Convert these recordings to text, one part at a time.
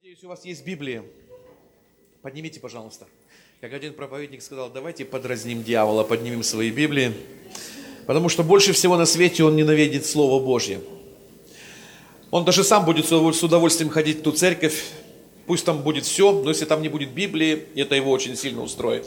Надеюсь, у вас есть Библия. Поднимите, пожалуйста. Как один проповедник сказал, давайте подразним дьявола, поднимем свои Библии. Потому что больше всего на свете он ненавидит Слово Божье. Он даже сам будет с удовольствием ходить в ту церковь. Пусть там будет все, но если там не будет Библии, это его очень сильно устроит.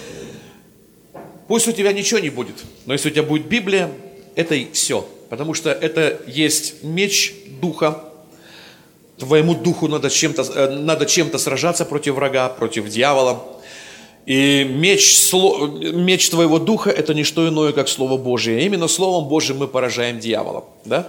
Пусть у тебя ничего не будет, но если у тебя будет Библия, это и все. Потому что это есть меч Духа. Твоему духу надо чем-то сражаться против врага, против дьявола. И меч твоего духа – это не что иное, как Слово Божие. Именно Словом Божьим мы поражаем дьявола. Да?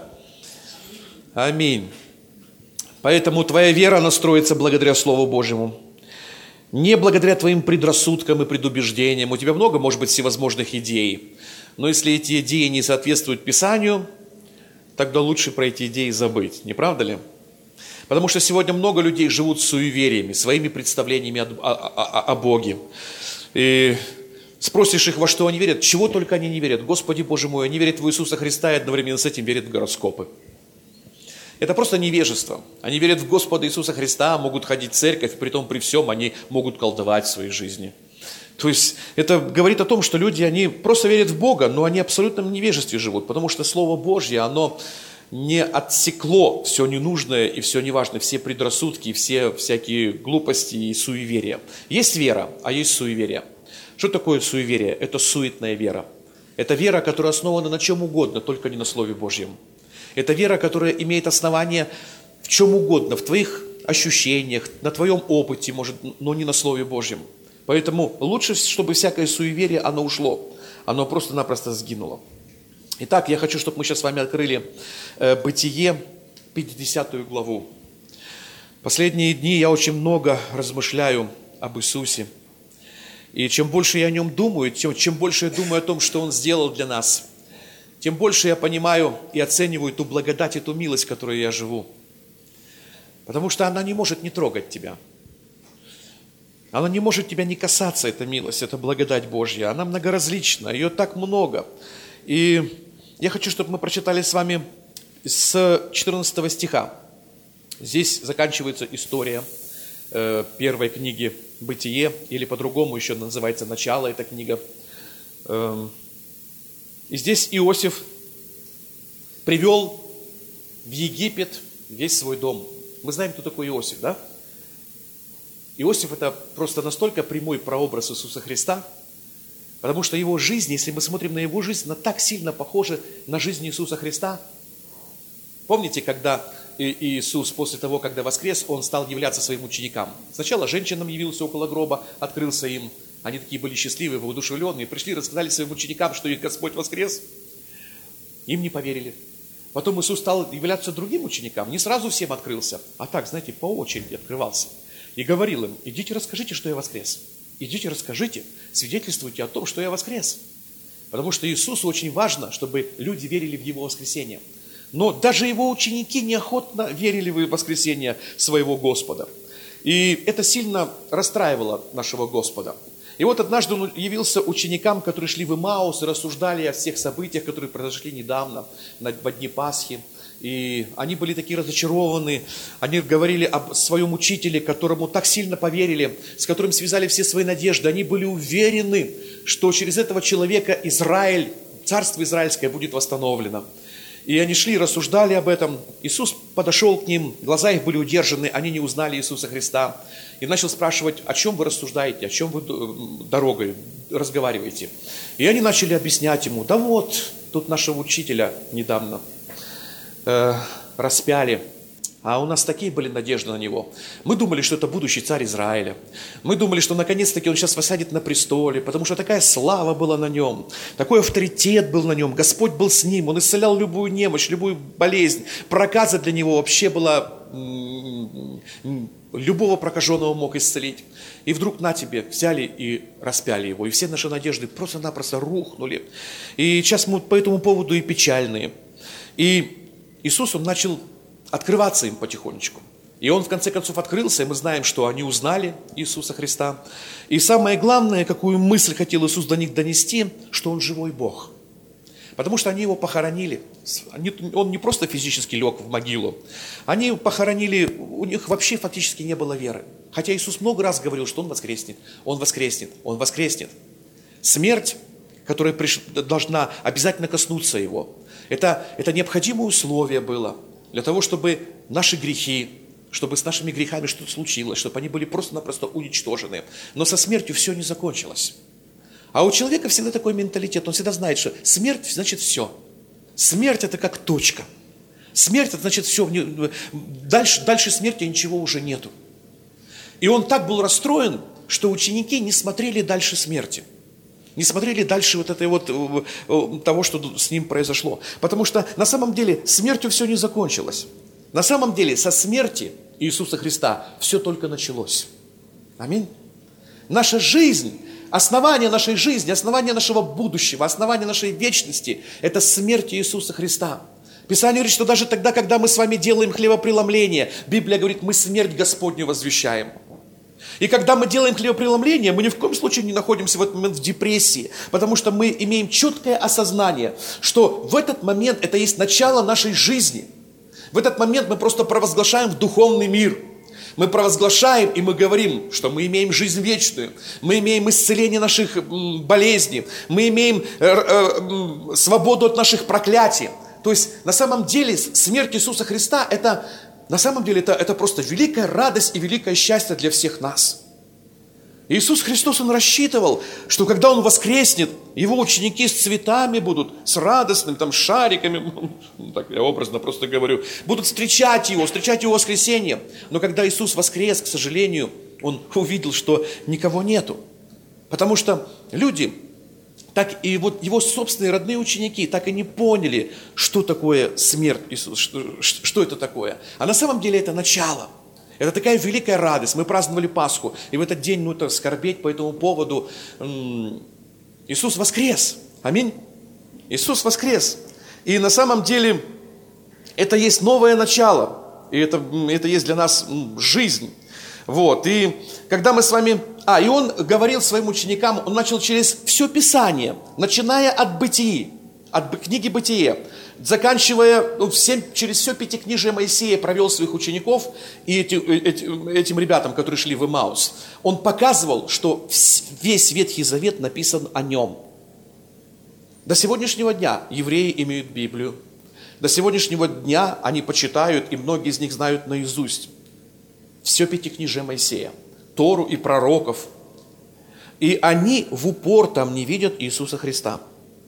Аминь. Поэтому твоя вера настроится благодаря Слову Божьему. Не благодаря твоим предрассудкам и предубеждениям. У тебя много, может быть, всевозможных идей. Но если эти идеи не соответствуют Писанию, тогда лучше про эти идеи забыть. Не правда ли? Потому что сегодня много людей живут суевериями, своими представлениями о Боге. И спросишь их, во что они верят, чего только они не верят. Господи Боже мой, они верят в Иисуса Христа и одновременно с этим верят в гороскопы. Это просто невежество. Они верят в Господа Иисуса Христа, могут ходить в церковь, притом при всем они могут колдовать в своей жизни. То есть это говорит о том, что люди, они просто верят в Бога, но они абсолютно в невежестве живут, потому что Слово Божье, оно не отсекло все ненужное и все неважное, все предрассудки, все всякие глупости и суеверия. Есть вера, а есть суеверие. Что такое суеверие? Это суетная вера. Это вера, которая основана на чем угодно, только не на Слове Божьем. Это вера, которая имеет основание в чем угодно, в твоих ощущениях, на твоем опыте, может, но не на Слове Божьем. Поэтому лучше, чтобы всякое суеверие, оно ушло. Оно просто-напросто сгинуло. Итак, я хочу, чтобы мы сейчас с вами открыли Бытие, 50 главу. Последние дни я очень много размышляю об Иисусе. И чем больше я о Нем думаю, чем больше я думаю о том, что Он сделал для нас, тем больше я понимаю и оцениваю ту благодать и ту милость, в которой я живу. Потому что она не может не трогать тебя. Она не может тебя не касаться, эта милость, эта благодать Божья. Она многоразлична, ее так много. И я хочу, чтобы мы прочитали с вами с 14 стиха. Здесь заканчивается история первой книги «Бытие», или по-другому еще называется «Начало» эта книга. И здесь Иосиф привел в Египет весь свой дом. Мы знаем, кто такой Иосиф, да? Иосиф – это просто настолько прямой прообраз Иисуса Христа, потому что его жизнь, если мы смотрим на его жизнь, она так сильно похожа на жизнь Иисуса Христа. Помните, когда Иисус после того, когда воскрес, Он стал являться своим ученикам? Сначала женщинам явился около гроба, открылся им. Они такие были счастливые, воодушевленные, пришли, рассказали своим ученикам, что их Господь воскрес. Им не поверили. Потом Иисус стал являться другим ученикам, не сразу всем открылся, а так, знаете, по очереди открывался. И говорил им: идите расскажите, что я воскрес. Идите расскажите, свидетельствуйте о том, что я воскрес. Потому что Иисусу очень важно, чтобы люди верили в Его воскресение. Но даже Его ученики неохотно верили в воскресение своего Господа. И это сильно расстраивало нашего Господа. И вот однажды Он явился ученикам, которые шли в Имаус и рассуждали о всех событиях, которые произошли недавно, во дни Пасхи. И они были такие разочарованы, они говорили об своем учителе, которому так сильно поверили, с которым связали все свои надежды. Они были уверены, что через этого человека Израиль, царство израильское будет восстановлено. И они шли, рассуждали об этом. Иисус подошел к ним, глаза их были удержаны, они не узнали Иисуса Христа. И начал спрашивать: о чем вы рассуждаете, о чем вы дорогой разговариваете. И они начали объяснять ему: да вот, тут нашего учителя недавно распяли, а у нас такие были надежды на него. Мы думали, что это будущий царь Израиля. Мы думали, что наконец-таки он сейчас восядет на престоле, потому что такая слава была на нем, такой авторитет был на нем, Господь был с ним, он исцелял любую немощь, любую болезнь. Проказа для него вообще была, любого прокаженного мог исцелить. И вдруг на тебе взяли и распяли его, и все наши надежды просто-напросто рухнули. И сейчас мы по этому поводу и печальные. И Иисус, Он начал открываться им потихонечку. И Он в конце концов открылся, и мы знаем, что они узнали Иисуса Христа. И самое главное, какую мысль хотел Иисус до них донести, что Он живой Бог. Потому что они его похоронили. Он не просто физически лег в могилу. Они его похоронили, у них вообще фактически не было веры. Хотя Иисус много раз говорил, что Он воскреснет, Он воскреснет, Он воскреснет. Смерть, которая должна обязательно коснуться Его, это необходимое условие было для того, чтобы наши грехи, чтобы с нашими грехами что-то случилось, чтобы они были просто-напросто уничтожены. Но со смертью все не закончилось. А у человека всегда такой менталитет, он всегда знает, что смерть значит все. Смерть это как точка. Смерть это значит все, дальше смерти ничего уже нету. И он так был расстроен, что ученики не смотрели дальше смерти. Не смотрели дальше того, что с ним произошло. Потому что на самом деле смертью все не закончилось. На самом деле со смерти Иисуса Христа все только началось. Аминь. Наша жизнь, основание нашей жизни, основание нашего будущего, основание нашей вечности – это смерть Иисуса Христа. Писание говорит, что даже тогда, когда мы с вами делаем хлебопреломление, Библия говорит, мы смерть Господню возвещаем. И когда мы делаем хлебопреломление, мы ни в коем случае не находимся в этот момент в депрессии, потому что мы имеем четкое осознание, что в этот момент это есть начало нашей жизни. В этот момент мы просто провозглашаем в духовный мир. Мы провозглашаем и мы говорим, что мы имеем жизнь вечную, мы имеем исцеление наших болезней, мы имеем свободу от наших проклятий. То есть на самом деле смерть Иисуса Христа это просто великая радость и великое счастье для всех нас. Иисус Христос, Он рассчитывал, что когда Он воскреснет, Его ученики с цветами будут, с радостными шариками, так я образно просто говорю, будут встречать Его воскресение. Но когда Иисус воскрес, к сожалению, Он увидел, что никого нету. Потому что люди, так и Его собственные родные ученики, так и не поняли, что такое смерть Иисуса, что это такое. А на самом деле это начало. Это такая великая радость. Мы праздновали Пасху, и в этот день, скорбеть по этому поводу. Иисус воскрес. Аминь. Иисус воскрес. И на самом деле это есть новое начало. И это есть для нас жизнь. И когда мы с вами... И Он говорил своим ученикам, Он начал через все Писание, начиная от Бытии, от книги Бытие, заканчивая через все пятикнижие Моисея, провел своих учеников и этим ребятам, которые шли в Эмаус. Он показывал, что весь Ветхий Завет написан о Нем. До сегодняшнего дня евреи имеют Библию. До сегодняшнего дня они почитают, и многие из них знают наизусть все пятикнижие Моисея, Тору и пророков. И они в упор там не видят Иисуса Христа.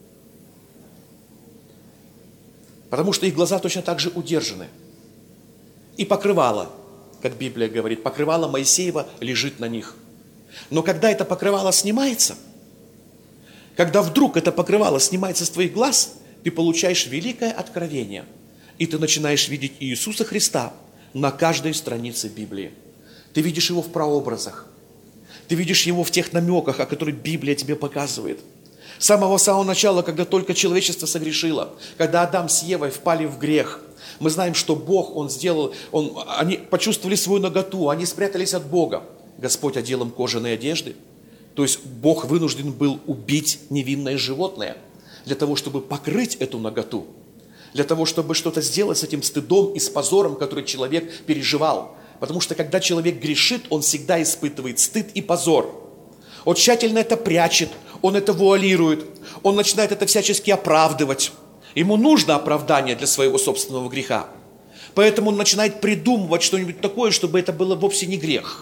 Потому что их глаза точно так же удержаны. И покрывало, как Библия говорит, покрывало Моисеева лежит на них. Но когда это покрывало снимается, когда вдруг это покрывало снимается с твоих глаз, ты получаешь великое откровение. И ты начинаешь видеть Иисуса Христа на каждой странице Библии. Ты видишь Его в прообразах. Ты видишь Его в тех намеках, о которых Библия тебе показывает. С самого начала, когда только человечество согрешило, когда Адам с Евой впали в грех, мы знаем, что Бог, они почувствовали свою наготу, они спрятались от Бога. Господь одел им кожаные одежды. То есть Бог вынужден был убить невинное животное для того, чтобы покрыть эту наготу, для того, чтобы что-то сделать с этим стыдом и с позором, который человек переживал. Потому что когда человек грешит, он всегда испытывает стыд и позор. Он тщательно это прячет, он это вуалирует, он начинает это всячески оправдывать. Ему нужно оправдание для своего собственного греха. Поэтому он начинает придумывать что-нибудь такое, чтобы это было вовсе не грех.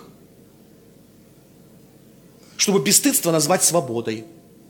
Чтобы бесстыдство назвать свободой.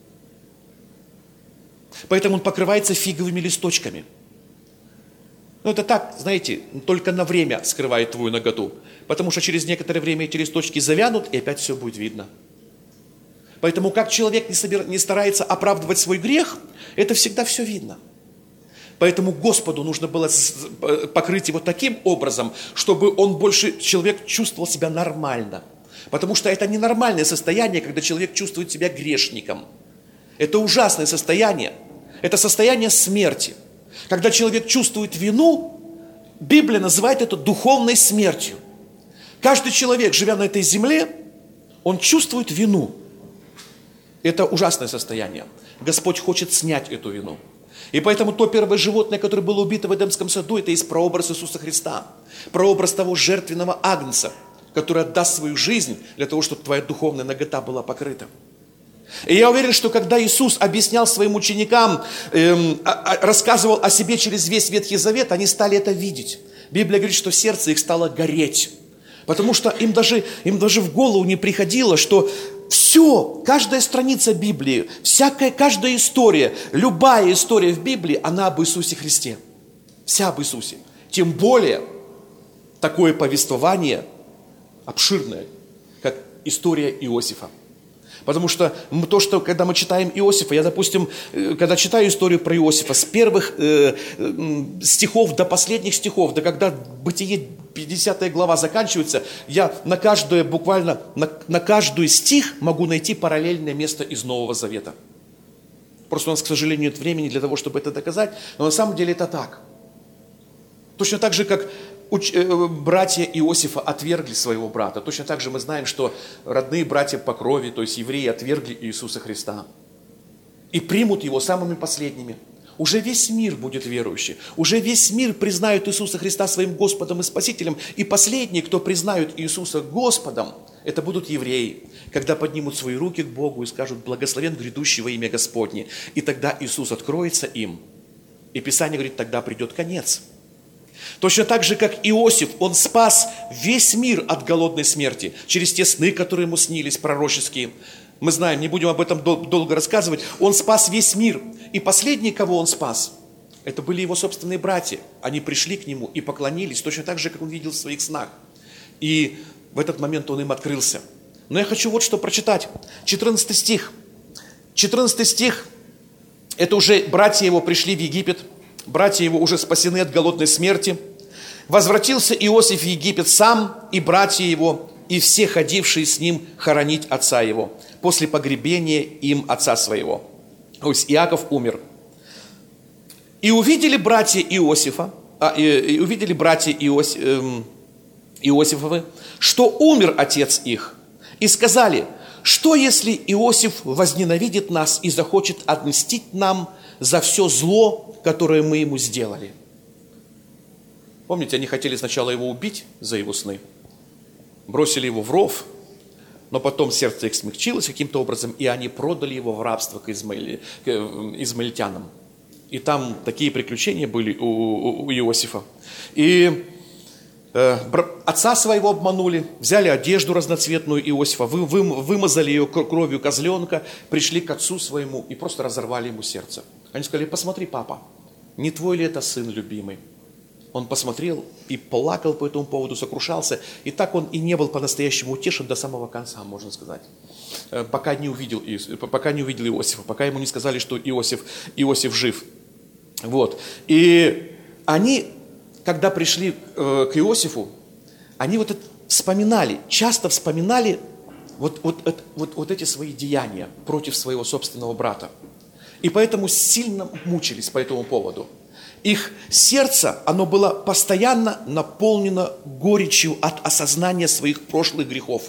Поэтому он покрывается фиговыми листочками. Это так, знаете, только на время скрывает твою наготу. Потому что через некоторое время эти листочки завянут, и опять все будет видно. Поэтому как человек не старается оправдывать свой грех, это всегда все видно. Поэтому Господу нужно было покрыть его таким образом, чтобы человек чувствовал себя нормально. Потому что это ненормальное состояние, когда человек чувствует себя грешником. Это ужасное состояние. Это состояние смерти. Когда человек чувствует вину, Библия называет это духовной смертью. Каждый человек, живя на этой земле, он чувствует вину. Это ужасное состояние. Господь хочет снять эту вину. И поэтому то первое животное, которое было убито в Эдемском саду, это есть прообраз Иисуса Христа. Прообраз того жертвенного агнца, который отдаст свою жизнь для того, чтобы твоя духовная нагота была покрыта. И я уверен, что когда Иисус объяснял своим ученикам, рассказывал о себе через весь Ветхий Завет, они стали это видеть. Библия говорит, что сердце их стало гореть. Потому что им даже в голову не приходило, что все, каждая страница Библии, каждая история, любая история в Библии, она об Иисусе Христе. Вся об Иисусе. Тем более, такое повествование обширное, как история Иосифа. Потому что когда мы читаем Иосифа, я, допустим, когда читаю историю про Иосифа, с первых стихов до последних стихов, до когда Бытие 50 глава заканчивается, я буквально на каждый стих могу найти параллельное место из Нового Завета. Просто у нас, к сожалению, нет времени для того, чтобы это доказать, но на самом деле это так. Точно так же, как братья Иосифа отвергли своего брата. Точно так же мы знаем, что родные братья по крови, то есть евреи, отвергли Иисуса Христа. И примут Его самыми последними. Уже весь мир будет верующий. Уже весь мир признает Иисуса Христа своим Господом и Спасителем. И последние, кто признают Иисуса Господом, это будут евреи, когда поднимут свои руки к Богу и скажут: «Благословен грядущий во имя Господне». И тогда Иисус откроется им. И Писание говорит, тогда придет конец. Точно так же, как Иосиф, он спас весь мир от голодной смерти через те сны, которые ему снились, пророческие. Мы знаем, не будем об этом долго рассказывать. Он спас весь мир. И последний, кого он спас, это были его собственные братья. Они пришли к нему и поклонились, точно так же, как он видел в своих снах. И в этот момент он им открылся. Но я хочу вот что прочитать. 14 стих. 14 стих. Это уже братья его пришли в Египет. Братья его уже спасены от голодной смерти. Возвратился Иосиф в Египет сам, и братья его, и все ходившие с ним хоронить отца его, после погребения им отца своего. То есть Иаков умер. И увидели братья Иосифовы, что умер отец их, и сказали: что если Иосиф возненавидит нас и захочет отмстить нам за все зло, которое мы ему сделали? Помните, они хотели сначала его убить за его сны, бросили его в ров, но потом сердце их смягчилось каким-то образом, и они продали его в рабство к измаильтянам. И там такие приключения были у Иосифа. И отца своего обманули, взяли одежду разноцветную Иосифа, вымазали ее кровью козленка, пришли к отцу своему и просто разорвали ему сердце. Они сказали: посмотри, папа, не твой ли это сын любимый? Он посмотрел и плакал по этому поводу, сокрушался. И так он и не был по-настоящему утешен до самого конца, можно сказать. Пока не увидел Иосифа, пока ему не сказали, что Иосиф жив. Вот. И они, когда пришли к Иосифу, они вот это часто вспоминали вот эти свои деяния против своего собственного брата. И поэтому сильно мучились по этому поводу. Их сердце, оно было постоянно наполнено горечью от осознания своих прошлых грехов.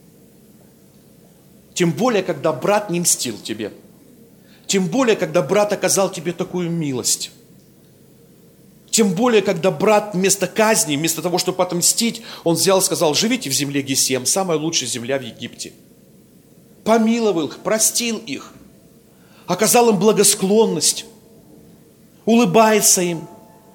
Тем более, когда брат не мстил тебе. Тем более, когда брат оказал тебе такую милость. Тем более, когда брат вместо казни, вместо того, чтобы отомстить, он взял и сказал: живите в земле Гесем, самая лучшая земля в Египте. Помиловал их, простил их, оказал им благосклонность, улыбается им.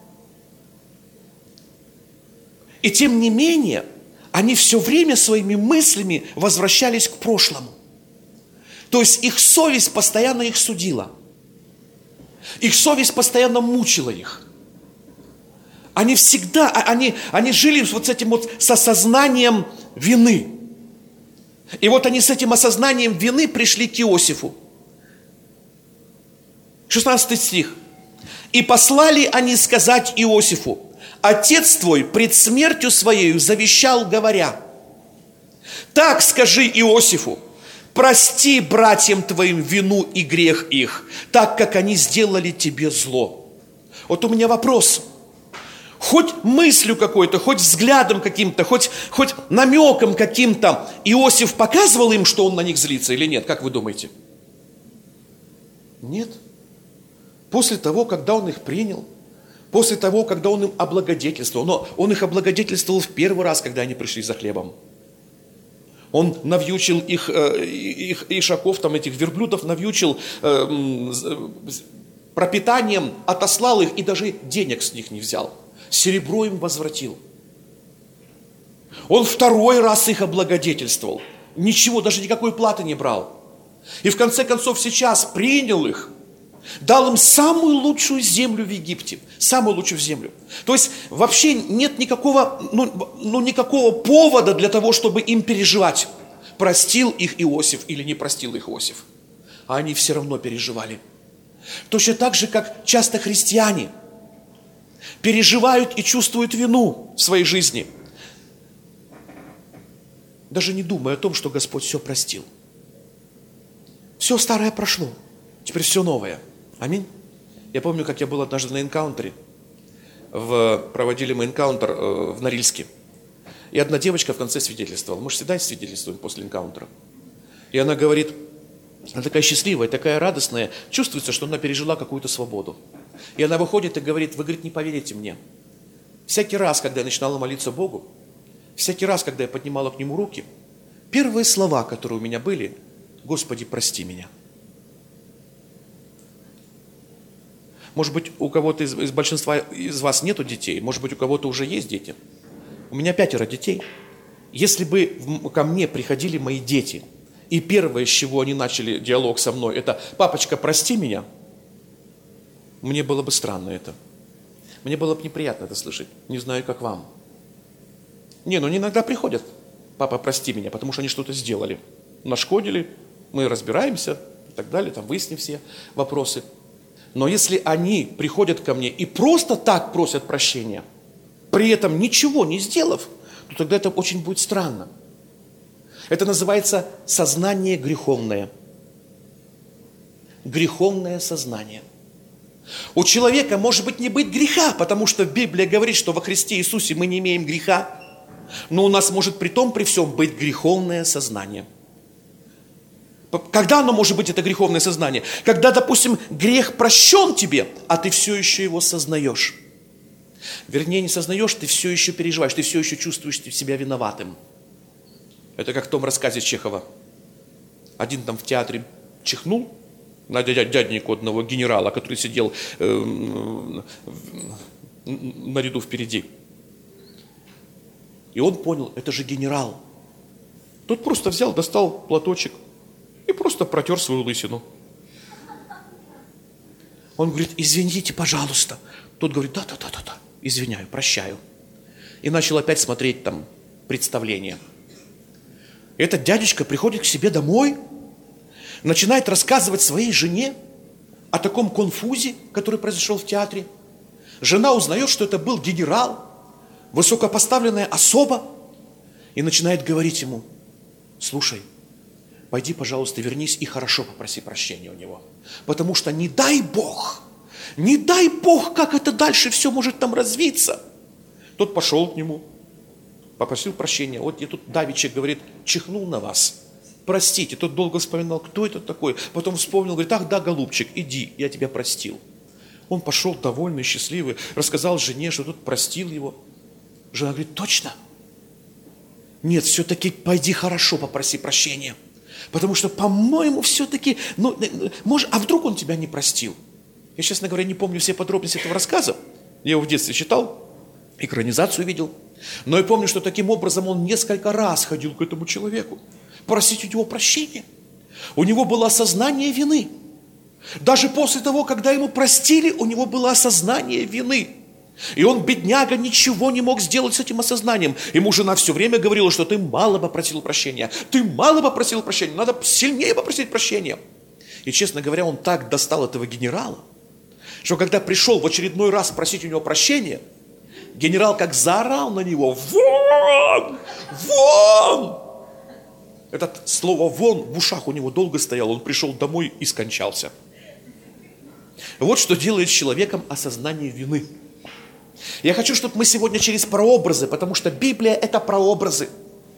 И тем не менее, они все время своими мыслями возвращались к прошлому. То есть их совесть постоянно их судила. Их совесть постоянно мучила их. Они всегда, они жили вот с этим вот с осознанием вины. И вот они с этим осознанием вины пришли к Иосифу. 16 стих. И послали они сказать Иосифу: отец твой пред смертью своею завещал, говоря: так скажи Иосифу, прости братьям твоим вину и грех их, так как они сделали тебе зло. Вот у меня вопрос. Хоть мыслью какой-то, хоть взглядом каким-то, хоть намеком каким-то Иосиф показывал им, что он на них злится или нет? Как вы думаете? Нет. После того, когда он их принял, после того, когда он им облагодетельствовал, но он их облагодетельствовал в первый раз, когда они пришли за хлебом. Он навьючил их ишаков, там, этих верблюдов, навьючил пропитанием, отослал их и даже денег с них не взял. Серебро им возвратил. Он второй раз их облагодетельствовал. Ничего, даже никакой платы не брал. И в конце концов сейчас принял их, дал им самую лучшую землю в Египте. Самую лучшую землю. То есть вообще нет никакого, никакого повода для того, чтобы им переживать. Простил их Иосиф или не простил их Иосиф. А они все равно переживали. Точно так же, как часто христиане переживают и чувствуют вину в своей жизни, даже не думая о том, что Господь все простил. Все старое прошло, теперь все новое. Аминь. Я помню, как я был однажды на энкаунтере. Проводили мы энкаунтер в Норильске. И одна девочка в конце свидетельствовала. Мы же всегда свидетельствуем после энкаунтера. И она говорит, она такая счастливая, такая радостная. Чувствуется, что она пережила какую-то свободу. И она выходит и говорит, вы, говорит, не поверите мне. Всякий раз, когда я начинала молиться Богу, всякий раз, когда я поднимала к Нему руки, первые слова, которые у меня были, Господи, прости меня. Может быть, у кого-то из большинства из вас нету детей, может быть, у кого-то уже есть дети. У меня 5 детей. Если бы ко мне приходили мои дети, и первое, с чего они начали диалог со мной, это «папочка, прости меня», мне было бы странно это. Мне было бы неприятно это слышать. Не знаю, как вам. Они иногда приходят, «папа, прости меня», потому что они что-то сделали. Нашкодили, мы разбираемся и так далее, там выясним все вопросы. Но если они приходят ко мне и просто так просят прощения, при этом ничего не сделав, то тогда это очень будет странно. Это называется сознание греховное. Греховное сознание. У человека может быть не быть греха, потому что Библия говорит, что во Христе Иисусе мы не имеем греха, но у нас может при том, при всем быть греховное сознание. Когда оно может быть, это греховное сознание? Когда, допустим, грех прощен тебе, а ты все еще его сознаешь. Вернее, не сознаешь, ты все еще переживаешь, ты все еще чувствуешь себя виноватым. Это как в том рассказе Чехова. Один там в театре чихнул на дяденьку одного генерала, который сидел на ряду впереди. И он понял, это же генерал. Тот просто взял, достал платочек и просто протер свою лысину. Он говорит, извините, пожалуйста. Тот говорит, да, извиняю, прощаю. И начал опять смотреть там представление. Этот дядечка приходит к себе домой, начинает рассказывать своей жене о таком конфузе, который произошел в театре. Жена узнает, что это был генерал, высокопоставленная особа, и начинает говорить ему, слушай, пойди, пожалуйста, вернись и хорошо попроси прощения у него. Потому что не дай Бог, как это дальше все может там развиться. Тот пошел к нему, попросил прощения. Вот я тут давеча, говорит, чихнул на вас. Простите. Тот долго вспоминал, кто это такой. Потом вспомнил, говорит, ах да, голубчик, иди, я тебя простил. Он пошел довольный, счастливый, рассказал жене, что тут простил его. Жена говорит, точно? Нет, все-таки пойди хорошо попроси прощения. Потому что, по-моему, все-таки, а вдруг он тебя не простил? Я, честно говоря, не помню все подробности этого рассказа. Я его в детстве читал, экранизацию видел. Но я помню, что таким образом он несколько раз ходил к этому человеку. Просить у него прощения. У него было осознание вины. Даже после того, когда ему простили, у него было осознание вины. И он, бедняга, ничего не мог сделать с этим осознанием. Ему жена все время говорила, что ты мало попросил прощения. Ты мало попросил прощения, надо сильнее попросить прощения. И, честно говоря, он так достал этого генерала, что когда пришел в очередной раз просить у него прощения, генерал как заорал на него: «Вон! Вон!» Это слово «вон» в ушах у него долго стояло. Он пришел домой и скончался. Вот что делает с человеком осознание вины. Я хочу, чтобы мы сегодня через прообразы, потому что Библия – это прообразы.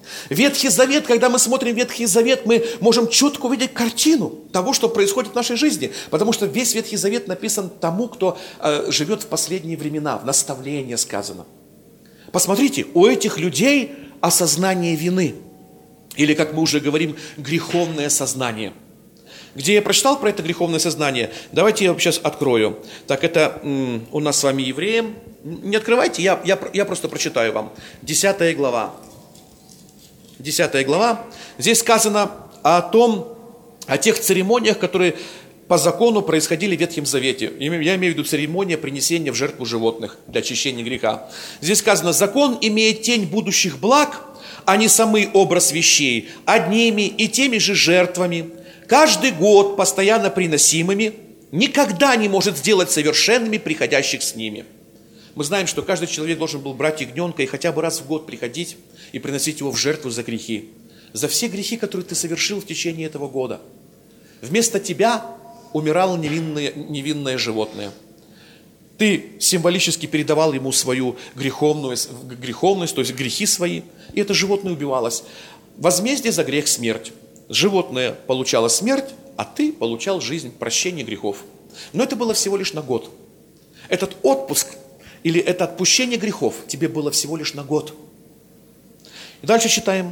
Ветхий Завет, когда мы смотрим Ветхий Завет, мы можем четко увидеть картину того, что происходит в нашей жизни. Потому что весь Ветхий Завет написан тому, кто живет в последние времена, в наставлении сказано. Посмотрите, у этих людей осознание вины. Или, как мы уже говорим, греховное сознание. Где я прочитал про это греховное сознание? Давайте я сейчас открою. Так, это у нас с вами Евреям. Не открывайте, я просто прочитаю вам. 10 глава. 10 глава. Здесь сказано о тех церемониях, которые по закону происходили в Ветхом Завете. Я имею в виду церемония принесения в жертву животных для очищения греха. Здесь сказано: закон имеет тень будущих благ, а не самый образ вещей, одними и теми же жертвами, каждый год постоянно приносимыми, никогда не может сделать совершенными приходящих с ними. Мы знаем, что каждый человек должен был брать ягненка и хотя бы раз в год приходить и приносить его в жертву за грехи. За все грехи, которые ты совершил в течение этого года. Вместо тебя умирало невинное животное. Ты символически передавал ему свою греховность, то есть грехи свои, и это животное убивалось. Возмездие за грех – смерть. Животное получало смерть, а ты получал жизнь, прощение грехов. Но это было всего лишь на год. Этот отпуск или это отпущение грехов тебе было всего лишь на год. И дальше читаем.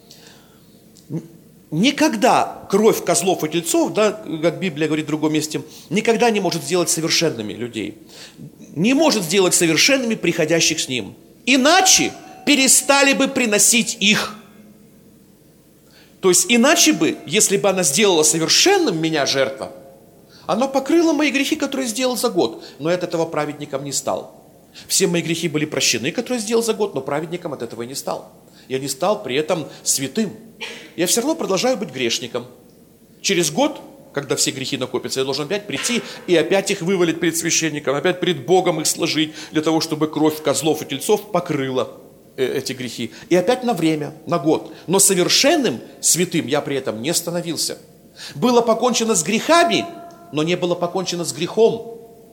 Никогда кровь козлов и тельцов, да, как Библия говорит в другом месте, никогда не может сделать совершенными людей. Не может сделать совершенными приходящих с ним. Иначе перестали бы приносить их. То есть иначе бы, если бы она сделала совершенным меня жертва, она покрыла мои грехи, которые сделал за год, но я от этого праведником не стал. Все мои грехи были прощены, которые сделал за год, но праведником от этого и не стал. Я не стал при этом святым. Я все равно продолжаю быть грешником. Через год, когда все грехи накопятся, я должен опять прийти и опять их вывалить перед священником, опять перед Богом их сложить, для того, чтобы кровь козлов и тельцов покрыла эти грехи. И опять на время, на год. Но совершенным, святым я при этом не становился. Было покончено с грехами, но не было покончено с грехом.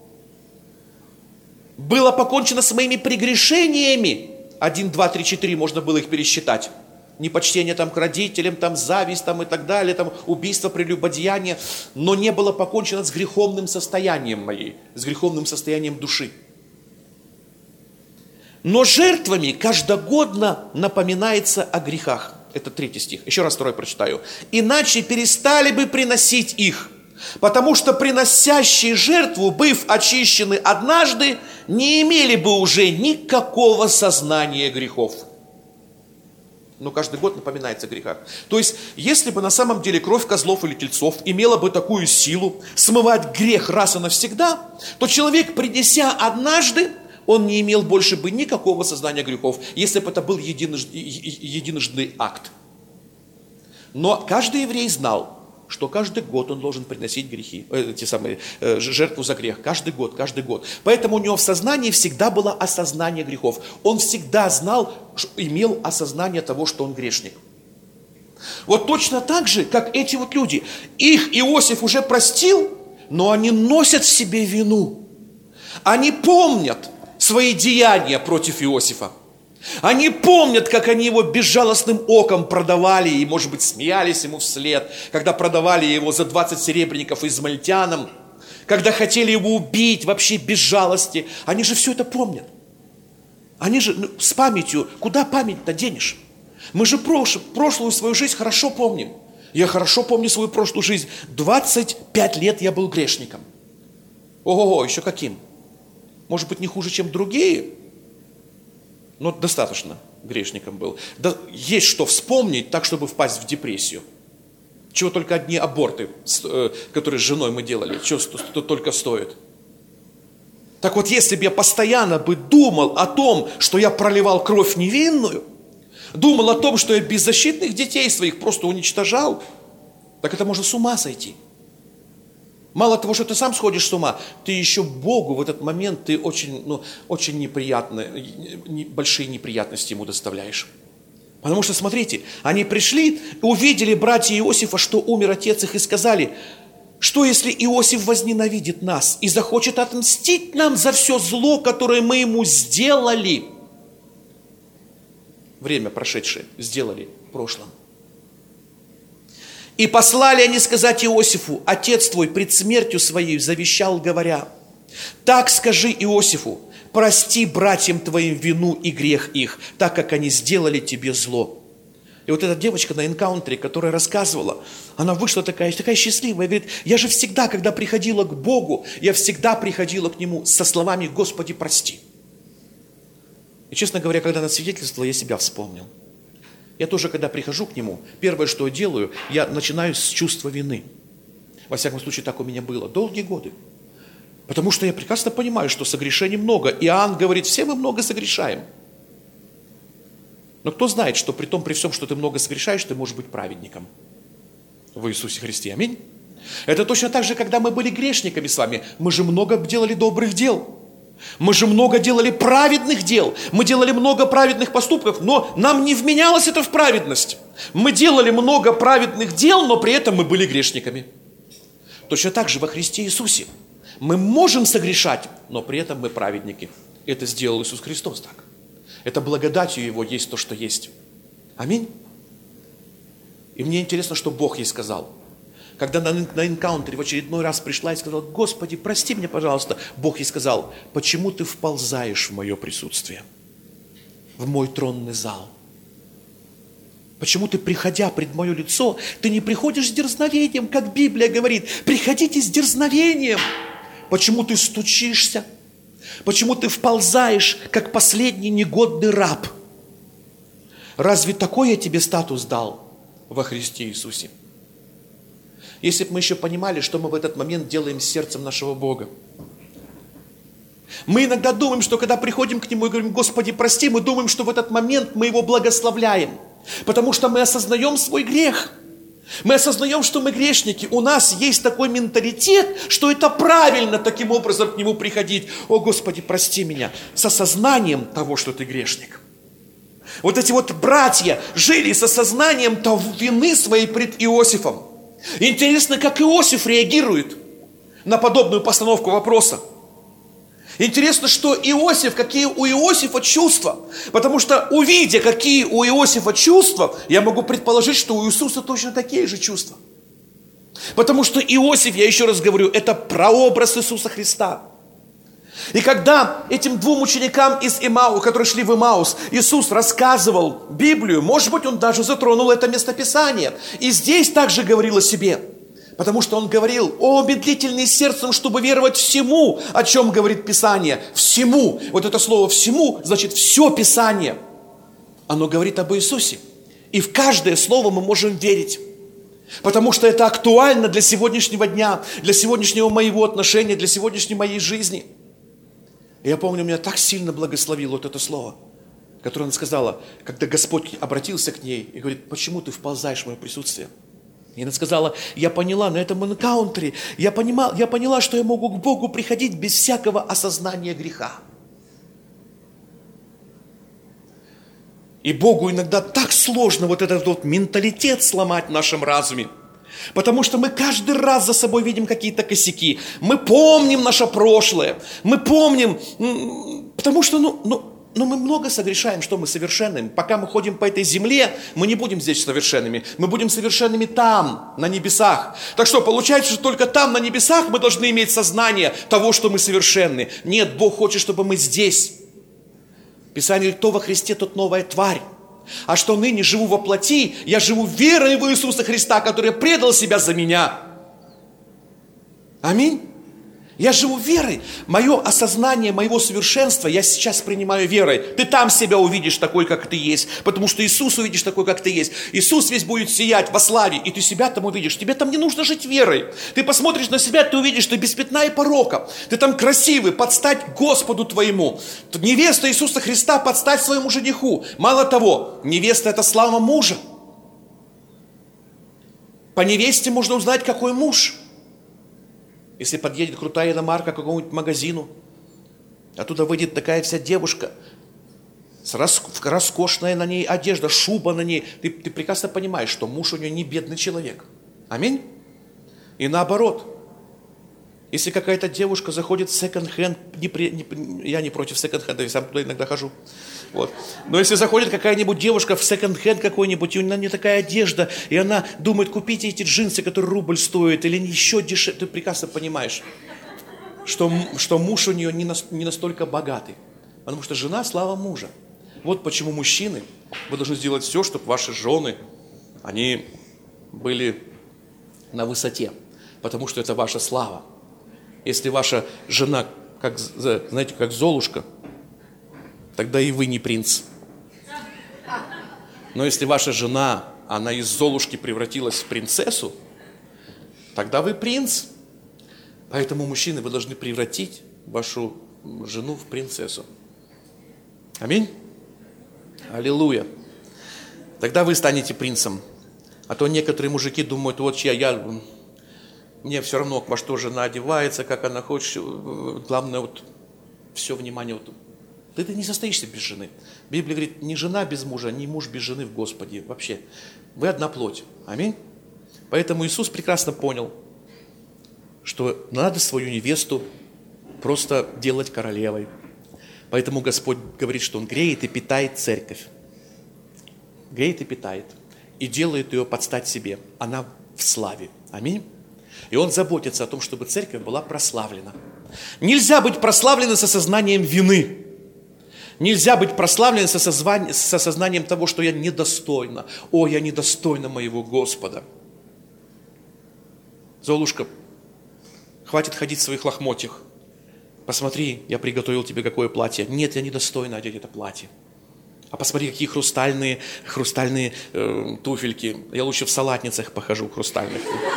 Было покончено с моими прегрешениями. 1, 2, 3, 4, можно было их пересчитать. Непочтение там к родителям, там зависть там, и так далее, там убийство, прелюбодеяние. Но не было покончено с греховным состоянием моей, с греховным состоянием души. Но жертвами каждогодно напоминается о грехах. Это 3 стих. Еще раз 2 прочитаю. Иначе перестали бы приносить их. Потому что приносящие жертву, быв очищены однажды, не имели бы уже никакого сознания грехов. Но каждый год напоминается о грехах. То есть, если бы на самом деле кровь козлов или тельцов имела бы такую силу смывать грех раз и навсегда, то человек, принеся однажды, он не имел больше бы никакого сознания грехов, если бы это был единожды акт. Но каждый еврей знал, что каждый год он должен приносить грехи, жертву за грех. Каждый год. Поэтому у него в сознании всегда было осознание грехов. Он всегда знал, имел осознание того, что он грешник. Вот точно так же, как эти вот люди. Их Иосиф уже простил, но они носят в себе вину. Они помнят свои деяния против Иосифа. Они помнят, как они его безжалостным оком продавали и, может быть, смеялись ему вслед, когда продавали его за 20 серебряников измаильтянам, когда хотели его убить вообще без жалости. Они же все это помнят. Они же с памятью, куда память-то денешь? Мы же прошлую свою жизнь хорошо помним. Я хорошо помню свою прошлую жизнь. 25 лет я был грешником. Ого-го, еще каким? Может быть, не хуже, чем другие? Но достаточно грешником был. Да, есть что вспомнить, так, чтобы впасть в депрессию. Чего только одни аборты, которые с женой мы делали, чего только стоит. Так вот, если бы я постоянно бы думал о том, что я проливал кровь невинную, думал о том, что я беззащитных детей своих просто уничтожал, так это можно с ума сойти. Мало того, что ты сам сходишь с ума, ты еще Богу в этот момент ты очень большие неприятности ему доставляешь. Потому что, смотрите, они пришли, увидели братья Иосифа, что умер отец их, и сказали: что если Иосиф возненавидит нас и захочет отмстить нам за все зло, которое мы ему сделали? время прошедшее сделали в прошлом. И послали они сказать Иосифу: отец твой пред смертью своей завещал, говоря: так скажи Иосифу, прости братьям твоим вину и грех их, так как они сделали тебе зло. И вот эта девочка на энкаунтере, которая рассказывала, она вышла такая счастливая, говорит: я же всегда, когда приходила к Богу, я всегда приходила к Нему со словами: Господи, прости. И, честно говоря, когда она свидетельствовала, я себя вспомнил. Я тоже, когда прихожу к Нему, первое, что я делаю, я начинаю с чувства вины. Во всяком случае, так у меня было долгие годы. Потому что я прекрасно понимаю, что согрешений много. Иоанн говорит: все мы много согрешаем. Но кто знает, что при всем, что ты много согрешаешь, ты можешь быть праведником в Иисусе Христе. Аминь. Это точно так же, когда мы были грешниками с вами. Мы же много делали добрых дел. Мы же много делали праведных дел. Мы делали много праведных поступков, но нам не вменялось это в праведность. Мы делали много праведных дел, но при этом мы были грешниками. Точно так же во Христе Иисусе. Мы можем согрешать, но при этом мы праведники. Это сделал Иисус Христос так. Это благодатью Его есть то, что есть. Аминь. И мне интересно, что Бог ей сказал. Когда на энкаунтере в очередной раз пришла и сказала: Господи, прости меня, пожалуйста. Бог ей сказал: почему ты вползаешь в мое присутствие, в мой тронный зал? Почему ты, приходя пред мое лицо, ты не приходишь с дерзновением, как Библия говорит? Приходите с дерзновением. Почему ты стучишься? Почему ты вползаешь, как последний негодный раб? Разве такой я тебе статус дал во Христе Иисусе? Если бы мы еще понимали, что мы в этот момент делаем с сердцем нашего Бога. Мы иногда думаем, что когда приходим к Нему и говорим: Господи, прости, мы думаем, что в этот момент мы Его благословляем. Потому что мы осознаем свой грех. Мы осознаем, что мы грешники. У нас есть такой менталитет, что это правильно таким образом к Нему приходить. О, Господи, прости меня. С осознанием того, что ты грешник. Вот эти вот братья жили с осознанием вины своей пред Иосифом. Интересно, как Иосиф реагирует на подобную постановку вопроса. Интересно, что Иосиф, какие у Иосифа чувства. Потому что, увидя, какие у Иосифа чувства, я могу предположить, что у Иисуса точно такие же чувства. Потому что Иосиф, я еще раз говорю, это прообраз Иисуса Христа. И когда этим двум ученикам из Имау, которые шли в Имаус, Иисус рассказывал Библию, может быть, Он даже затронул это местописание. И здесь также говорил о себе. Потому что Он говорил: о, медлительный сердцем, чтобы веровать всему, о чем говорит Писание. Всему. Вот это слово «всему» значит все Писание. Оно говорит об Иисусе. И в каждое слово мы можем верить. Потому что это актуально для сегодняшнего дня, для сегодняшнего моего отношения, для сегодняшней моей жизни. И я помню, меня так сильно благословило вот это слово, которое она сказала, когда Господь обратился к ней и говорит: почему ты вползаешь в мое присутствие? И она сказала: я поняла на этом энкаунтере, я поняла, что я могу к Богу приходить без всякого осознания греха. И Богу иногда так сложно вот этот вот менталитет сломать в нашем разуме. Потому что мы каждый раз за собой видим какие-то косяки. Мы помним наше прошлое. Мы помним, потому что мы много согрешаем, что мы совершенны. Пока мы ходим по этой земле, мы не будем здесь совершенными. Мы будем совершенными там, на небесах. Так что, получается, что только там, на небесах, мы должны иметь сознание того, что мы совершенны. Нет, Бог хочет, чтобы мы здесь. Писание говорит: кто во Христе, тот новая тварь. А что ныне живу во плоти, я живу верой в Иисуса Христа, который предал себя за меня. Аминь. Я живу верой. Мое осознание моего совершенства я сейчас принимаю верой. Ты там себя увидишь такой, как ты есть. Потому что Иисус увидишь такой, как ты есть. Иисус весь будет сиять во славе. И ты себя там увидишь. Тебе там не нужно жить верой. Ты посмотришь на себя, ты увидишь, что без пятна и порока. Ты там красивый, подстать Господу твоему. Невеста Иисуса Христа подстать своему жениху. Мало того, невеста — это слава мужа. По невесте можно узнать, какой муж. Если подъедет крутая иномарка к какому-нибудь магазину, оттуда выйдет такая вся девушка, роскошная на ней одежда, шуба на ней. Ты прекрасно понимаешь, что муж у нее не бедный человек. Аминь. И наоборот. Если какая-то девушка заходит в секонд-хенд, я не против секонд-хенда, я сам туда иногда хожу. Вот. Но если заходит какая-нибудь девушка в секонд-хенд какой-нибудь, и у нее не такая одежда, и она думает, купите эти джинсы, которые рубль стоят, или еще дешевле, ты прекрасно понимаешь, что муж у нее не настолько богатый. Потому что жена – слава мужа. Вот почему мужчины, вы должны сделать все, чтобы ваши жены, они были на высоте. Потому что это ваша слава. Если ваша жена, знаете, как Золушка, тогда и вы не принц. Но если ваша жена, она из Золушки превратилась в принцессу, тогда вы принц. Поэтому, мужчины, вы должны превратить вашу жену в принцессу. Аминь. Аллилуйя. Тогда вы станете принцем. А то некоторые мужики думают, вот мне все равно, во что жена одевается, как она хочет. Главное, вот все внимание. Вот. Ты не состоишься без жены. Библия говорит, ни жена без мужа, ни муж без жены в Господе. Вообще, вы одна плоть. Аминь. Поэтому Иисус прекрасно понял, что надо свою невесту просто делать королевой. Поэтому Господь говорит, что Он греет и питает церковь. Греет и питает. И делает ее под стать себе. Она в славе. Аминь. И Он заботится о том, чтобы церковь была прославлена. Нельзя быть прославленным с осознанием вины. Нельзя быть прославленным с осознанием того, что я недостойна. О, я недостойна моего Господа. Золушка, хватит ходить в своих лохмотьях. Посмотри, я приготовил тебе какое платье. Нет, я недостойна одеть это платье. А посмотри, какие хрустальные туфельки. Я лучше в салатницах похожу, хрустальных.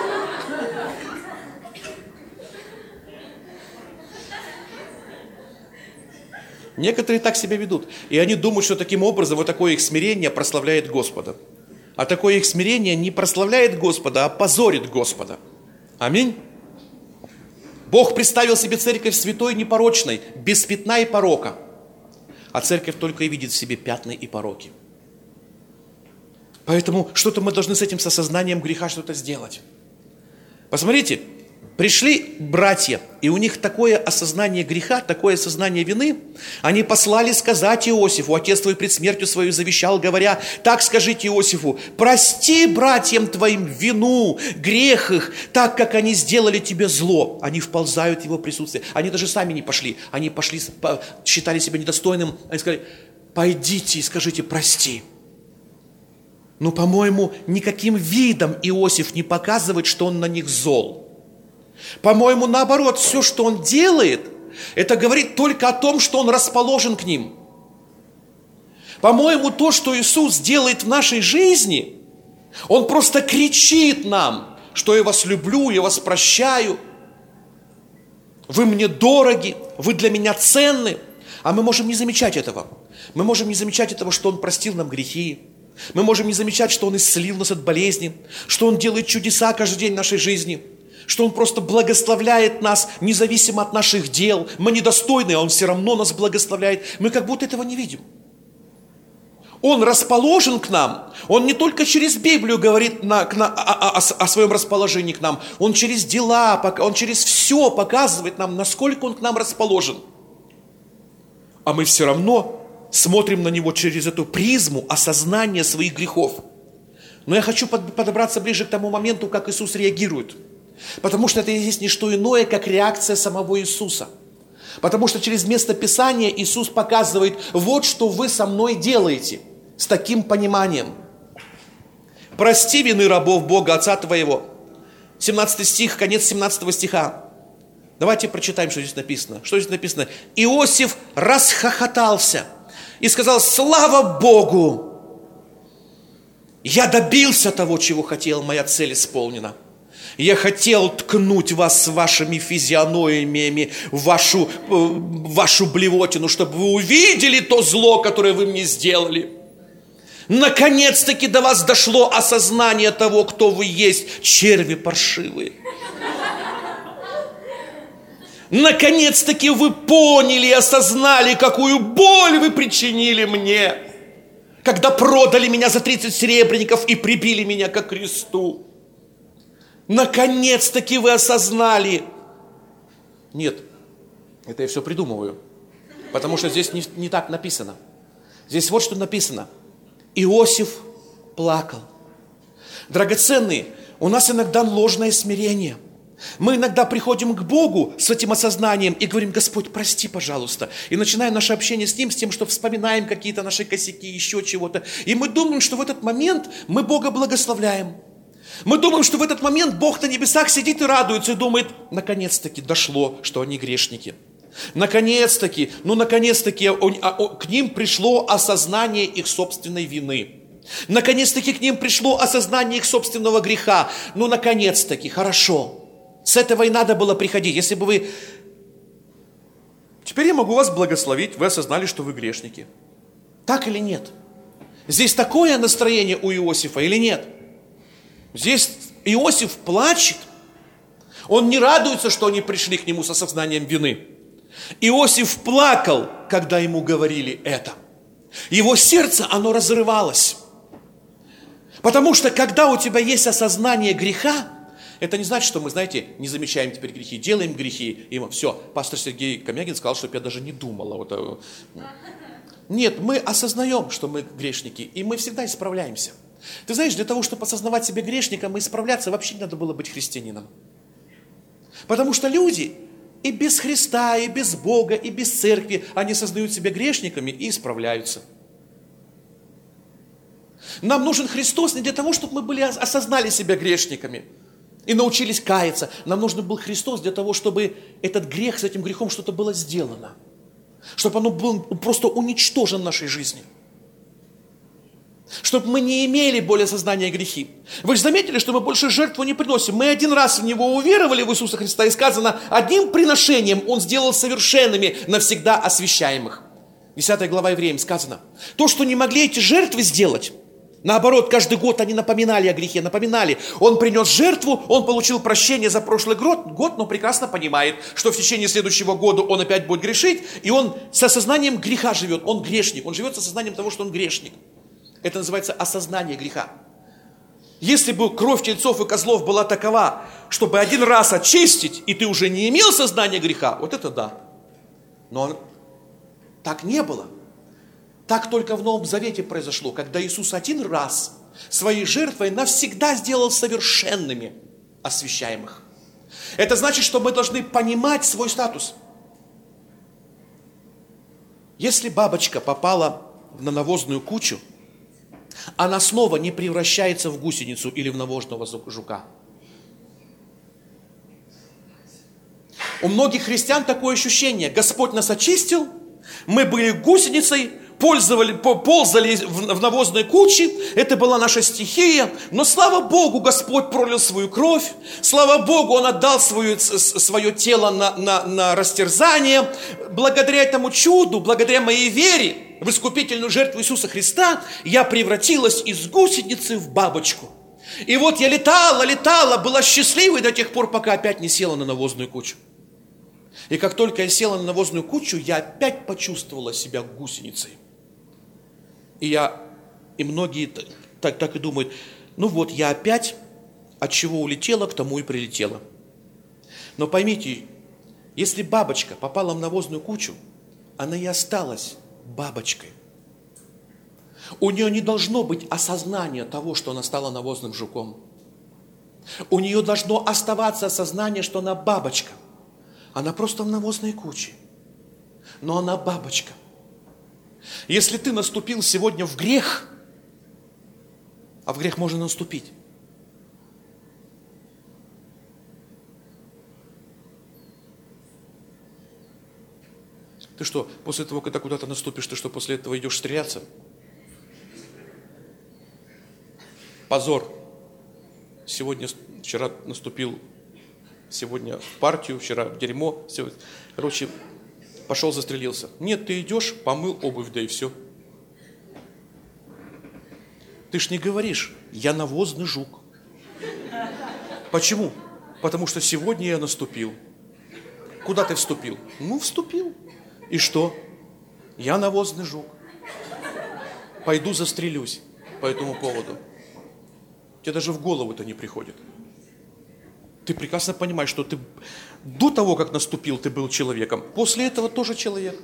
Некоторые так себя ведут. И они думают, что таким образом вот такое их смирение прославляет Господа. А такое их смирение не прославляет Господа, а позорит Господа. Аминь. Бог представил себе церковь святой, непорочной, без пятна и порока. А церковь только и видит в себе пятна и пороки. Поэтому что-то мы должны с этим, с осознанием греха что-то сделать. Посмотрите, пришли братья, и у них такое осознание греха, такое осознание вины. Они послали сказать Иосифу, отец твой пред смертью свою завещал, говоря, так скажите Иосифу, прости братьям твоим вину, грех их, так как они сделали тебе зло. Они вползают в его присутствие. Они даже сами не пошли. Они пошли, считали себя недостойным. Они сказали, пойдите и скажите прости. Но, по-моему, никаким видом Иосиф не показывает, что он на них зол. По-моему, наоборот, все, что он делает, это говорит только о том, что он расположен к ним. По-моему, то, что Иисус делает в нашей жизни, Он просто кричит нам, что я вас люблю, я вас прощаю, вы мне дороги, вы для меня ценны. А мы можем не замечать этого. Мы можем не замечать этого, что Он простил нам грехи. Мы можем не замечать, что Он исцелил нас от болезни, что Он делает чудеса каждый день в нашей жизни, что Он просто благословляет нас, независимо от наших дел. Мы недостойны, а Он все равно нас благословляет. Мы как будто этого не видим. Он расположен к нам. Он не только через Библию говорит о своем расположении к нам. Он через дела, Он через все показывает нам, насколько Он к нам расположен. А мы все равно смотрим на Него через эту призму осознания своих грехов. Но я хочу подобраться ближе к тому моменту, как Иисус реагирует. Потому что это есть не что иное, как реакция самого Иисуса. Потому что через место Писания Иисус показывает, вот что вы со мной делаете, с таким пониманием. Прости вины рабов Бога, Отца твоего. 17 стих, конец 17 стиха. Давайте прочитаем, что здесь написано. Что здесь написано? Иосиф расхохотался и сказал, слава Богу! Я добился того, чего хотел, моя цель исполнена. Я хотел ткнуть вас с вашими физиономиями в вашу блевотину, чтобы вы увидели то зло, которое вы мне сделали. Наконец-таки до вас дошло осознание того, кто вы есть, черви паршивые. Наконец-таки вы поняли и осознали, какую боль вы причинили мне, когда продали меня за 30 серебряников и прибили меня ко кресту. Наконец-таки вы осознали, Нет, это я все придумываю. Потому что здесь не так написано. Здесь вот что написано. Иосиф плакал. Драгоценные, у нас иногда ложное смирение. Мы иногда приходим к Богу с этим осознанием и говорим: Господь, прости, пожалуйста. И начинаем наше общение с Ним, с тем, что вспоминаем какие-то наши косяки, еще чего-то. И мы думаем, что в этот момент мы Бога благословляем. Мы думаем, что в этот момент Бог на небесах сидит и радуется, и думает: наконец-таки дошло, что они грешники. Наконец-таки к ним пришло осознание их собственной вины. Наконец-таки к ним пришло осознание их собственного греха. Ну, наконец-таки, хорошо. С этого и надо было приходить. Если бы вы... Теперь я могу вас благословить, вы осознали, что вы грешники. Так или нет? Здесь такое настроение у Иосифа или нет? Здесь Иосиф плачет. Он не радуется, что они пришли к нему с осознанием вины. Иосиф плакал, когда ему говорили это. Его сердце, оно разрывалось. Потому что, когда у тебя есть осознание греха, это не значит, что мы, знаете, не замечаем теперь грехи, делаем грехи, и мы, все, пастор Сергей Комягин сказал, чтобы я даже не думала. Нет, мы осознаем, что мы грешники, и мы всегда исправляемся. Ты знаешь, для того, чтобы осознавать себя грешником и исправляться, вообще не надо было быть христианином. Потому что люди и без Христа, и без Бога, и без церкви, они осознают себя грешниками и исправляются. Нам нужен Христос не для того, чтобы мы осознали себя грешниками и научились каяться. Нам нужен был Христос для того, чтобы этот грех, с этим грехом что-то было сделано. Чтобы оно было просто уничтожено в нашей жизни. Чтобы мы не имели более сознания грехи. Вы же заметили, что мы больше жертву не приносим. Мы один раз в Него уверовали, в Иисуса Христа, и сказано, одним приношением Он сделал совершенными, навсегда освящаемых. 10 глава Евреям сказано. То, что не могли эти жертвы сделать, наоборот, каждый год они напоминали о грехе, напоминали. Он принес жертву, он получил прощение за прошлый год, но прекрасно понимает, что в течение следующего года он опять будет грешить, и он с осознанием греха живет, он грешник, он живет с осознанием того, что он грешник. Это называется осознание греха. Если бы кровь тельцов и козлов была такова, чтобы один раз очистить, и ты уже не имел сознания греха, вот это да. Но так не было. Так только в Новом Завете произошло, когда Иисус один раз своей жертвой навсегда сделал совершенными освящаемых. Это значит, что мы должны понимать свой статус. Если бабочка попала на навозную кучу, она снова не превращается в гусеницу или в навозного жука. У многих христиан такое ощущение: Господь нас очистил, мы были гусеницей, ползали в навозной куче, это была наша стихия, но слава Богу, Господь пролил свою кровь, слава Богу, Он отдал свое тело на растерзание. Благодаря этому чуду, благодаря моей вере в искупительную жертву Иисуса Христа, я превратилась из гусеницы в бабочку. И вот я летала, была счастливой до тех пор, пока опять не села на навозную кучу. И как только я села на навозную кучу, я опять почувствовала себя гусеницей. И многие так и думают: ну вот, я опять от чего улетела, к тому и прилетела. Но поймите, если бабочка попала в навозную кучу, она и осталась бабочкой. У нее не должно быть осознания того, что она стала навозным жуком. У нее должно оставаться осознание, что она бабочка. Она просто в навозной куче. Но она бабочка. Если ты наступил сегодня в грех, а в грех можно наступить, ты что, после того, когда куда-то наступишь, ты что, после этого идешь стреляться? Позор. Вчера наступил, сегодня в партию, вчера в дерьмо. Короче, пошел застрелился. Нет, ты идешь, помыл обувь, да и все. Ты ж не говоришь: я навозный жук. Почему? Потому что сегодня я наступил. Куда ты вступил? Ну, вступил. И что? Я навозный жук. Пойду застрелюсь по этому поводу. Тебе даже в голову это не приходит. Ты прекрасно понимаешь, что ты до того, как наступил, ты был человеком. После этого тоже человек.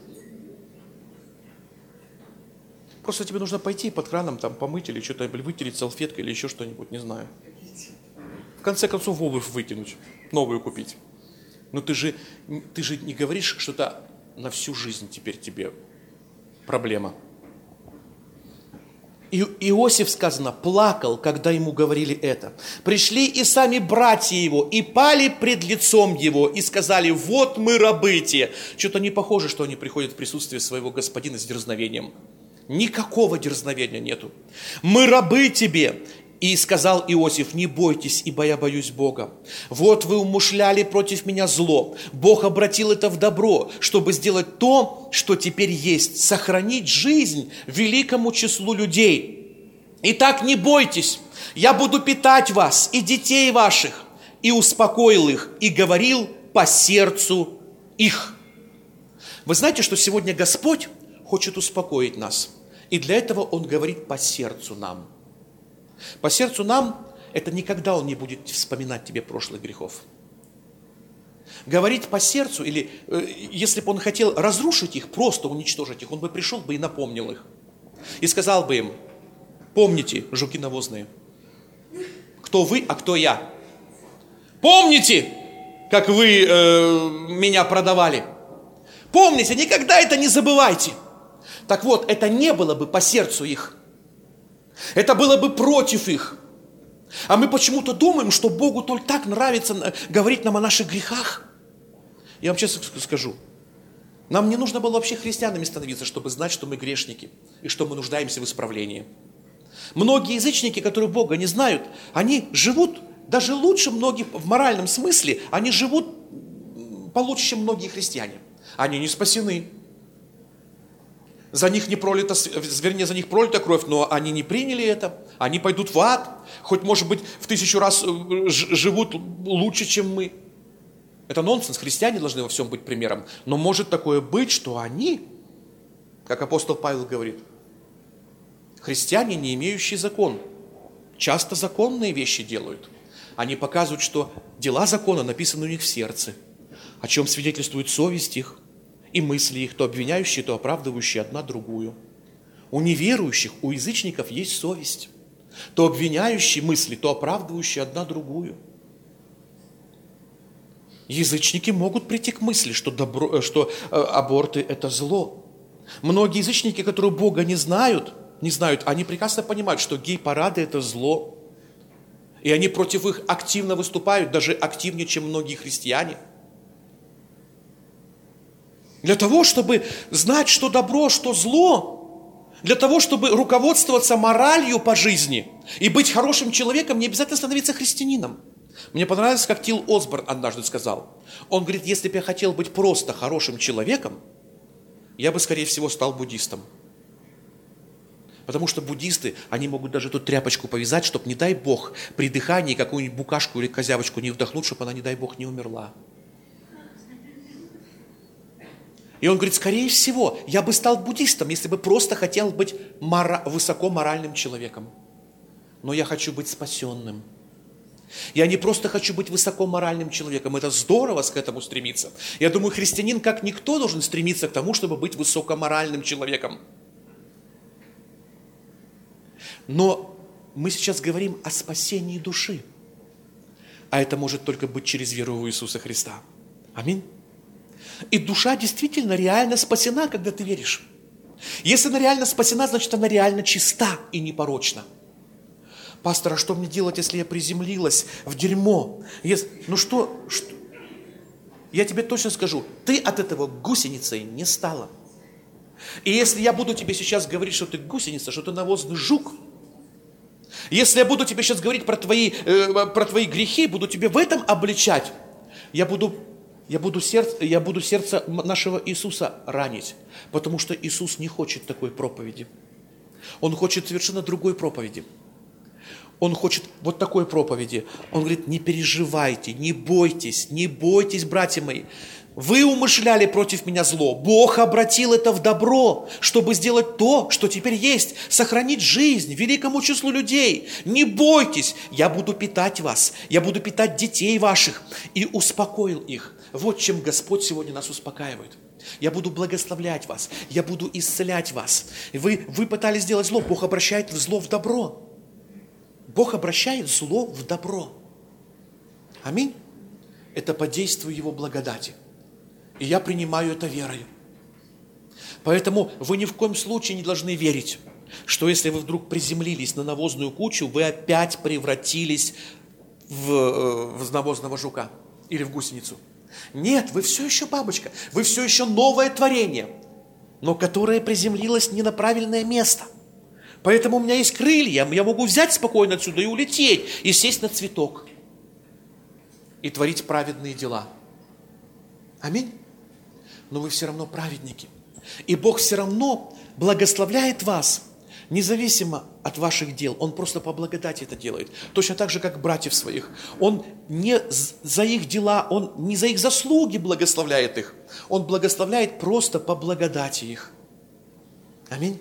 Просто тебе нужно пойти под краном там помыть или что-то, или вытереть салфеткой или еще что-нибудь, не знаю. В конце концов обувь выкинуть, новую купить. Но ты же не говоришь, что это на всю жизнь теперь тебе проблема. Иосиф, сказано, плакал, когда ему говорили это. Пришли и сами братья его, и пали пред лицом его, и сказали: вот мы рабы те. Что-то не похоже, что они приходят в присутствие своего господина с дерзновением. Никакого дерзновения нету. Мы рабы тебе. И сказал Иосиф: не бойтесь, ибо я боюсь Бога. Вот вы умышляли против меня зло. Бог обратил это в добро, чтобы сделать то, что теперь есть, сохранить жизнь великому числу людей. Итак, не бойтесь, я буду питать вас и детей ваших. И успокоил их, и говорил по сердцу их. Вы знаете, что сегодня Господь хочет успокоить нас. И для этого Он говорит по сердцу нам. По сердцу нам – это никогда Он не будет вспоминать тебе прошлых грехов. Говорить по сердцу, или если бы Он хотел разрушить их, просто уничтожить их, Он бы пришел бы и напомнил их. И сказал бы им: помните, жуки навозные, кто вы, а кто я. Помните, как вы меня продавали. Помните, никогда это не забывайте. Так вот, это не было бы по сердцу их. Это было бы против их. А мы почему-то думаем, что Богу только так нравится говорить нам о наших грехах. Я вам честно скажу, нам не нужно было вообще христианами становиться, чтобы знать, что мы грешники и что мы нуждаемся в исправлении. Многие язычники, которые Бога не знают, они живут даже лучше многих в моральном смысле, они живут получше, чем многие христиане. Они не спасены. За них не пролита, вернее, за них пролита кровь, но они не приняли это. Они пойдут в ад, хоть, может быть, в 1000 раз живут лучше, чем мы. Это нонсенс, христиане должны во всем быть примером. Но может такое быть, что они, как апостол Павел говорит, христиане, не имеющие закон, часто законные вещи делают. Они показывают, что дела закона написаны у них в сердце, о чем свидетельствует совесть их и мысли их, то обвиняющие, то оправдывающие одна другую. У неверующих, у язычников есть совесть, то обвиняющие мысли, то оправдывающие одна другую. Язычники могут прийти к мысли, что аборты – это зло. Многие язычники, которые Бога не знают, они прекрасно понимают, что гей-парады – это зло. И они против их активно выступают, даже активнее, чем многие христиане. Для того, чтобы знать, что добро, что зло, для того, чтобы руководствоваться моралью по жизни и быть хорошим человеком, не обязательно становиться христианином. Мне понравилось, как Тил Осборн однажды сказал. Он говорит: если бы я хотел быть просто хорошим человеком, я бы, скорее всего, стал буддистом. Потому что буддисты, они могут даже эту тряпочку повязать, чтобы, не дай Бог, при дыхании какую-нибудь букашку или козявочку не вдохнуть, чтобы она, не дай Бог, не умерла. И он говорит: скорее всего, я бы стал буддистом, если бы просто хотел быть высокоморальным человеком. Но я хочу быть спасенным. Я не просто хочу быть высокоморальным человеком. Это здорово к этому стремиться. Я думаю, христианин как никто должен стремиться к тому, чтобы быть высокоморальным человеком. Но мы сейчас говорим о спасении души. А это может только быть через веру в Иисуса Христа. Аминь. И душа действительно реально спасена, когда ты веришь. Если она реально спасена, значит, она реально чиста и непорочна. Пастор, а что мне делать, если я приземлилась в дерьмо? Что? Я тебе точно скажу, ты от этого гусеницей не стала. И если я буду тебе сейчас говорить, что ты гусеница, что ты навозный жук, если я буду тебе сейчас говорить про твои грехи, буду тебе в этом обличать, я буду сердце нашего Иисуса ранить, потому что Иисус не хочет такой проповеди. Он хочет совершенно другой проповеди. Он хочет вот такой проповеди. Он говорит, не переживайте, не бойтесь, братья мои. Вы умышляли против меня зло. Бог обратил это в добро, чтобы сделать то, что теперь есть. Сохранить жизнь великому числу людей. Не бойтесь, я буду питать вас. Я буду питать детей ваших. И успокоил их. Вот чем Господь сегодня нас успокаивает. Я буду благословлять вас. Я буду исцелять вас. Вы пытались сделать зло. Бог обращает зло в добро. Бог обращает зло в добро. Аминь. Это по действию Его благодати. И я принимаю это верою. Поэтому вы ни в коем случае не должны верить, что если вы вдруг приземлились на навозную кучу, вы опять превратились в навозного жука или в гусеницу. Нет, вы все еще бабочка, вы все еще новое творение, но которое приземлилось не на правильное место. Поэтому у меня есть крылья, я могу взять спокойно отсюда и улететь, и сесть на цветок, и творить праведные дела. Аминь. Но вы все равно праведники. И Бог все равно благословляет вас, независимо от ваших дел. Он просто по благодати это делает. Точно так же, как братьев своих. Он не за их дела, Он не за их заслуги благословляет их. Он благословляет просто по благодати их. Аминь.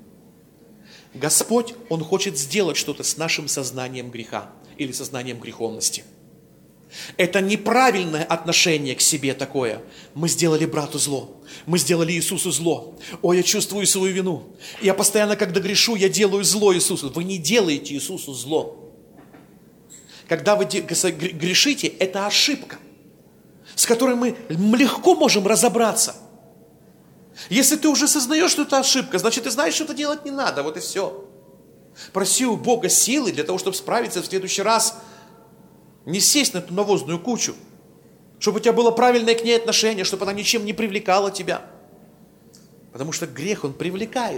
Господь, Он хочет сделать что-то с нашим сознанием греха или сознанием греховности. Это неправильное отношение к себе такое. Мы сделали брату зло. Мы сделали Иисусу зло. Ой, я чувствую свою вину. Я постоянно, когда грешу, я делаю зло Иисусу. Вы не делаете Иисусу зло. Когда вы грешите, это ошибка, с которой мы легко можем разобраться. Если ты уже сознаешь, что это ошибка, значит, ты знаешь, что это делать не надо. Вот и все. Проси у Бога силы для того, чтобы справиться в следующий раз. Не сесть на эту навозную кучу, чтобы у тебя было правильное к ней отношение, чтобы она ничем не привлекала тебя. Потому что грех, он привлекает.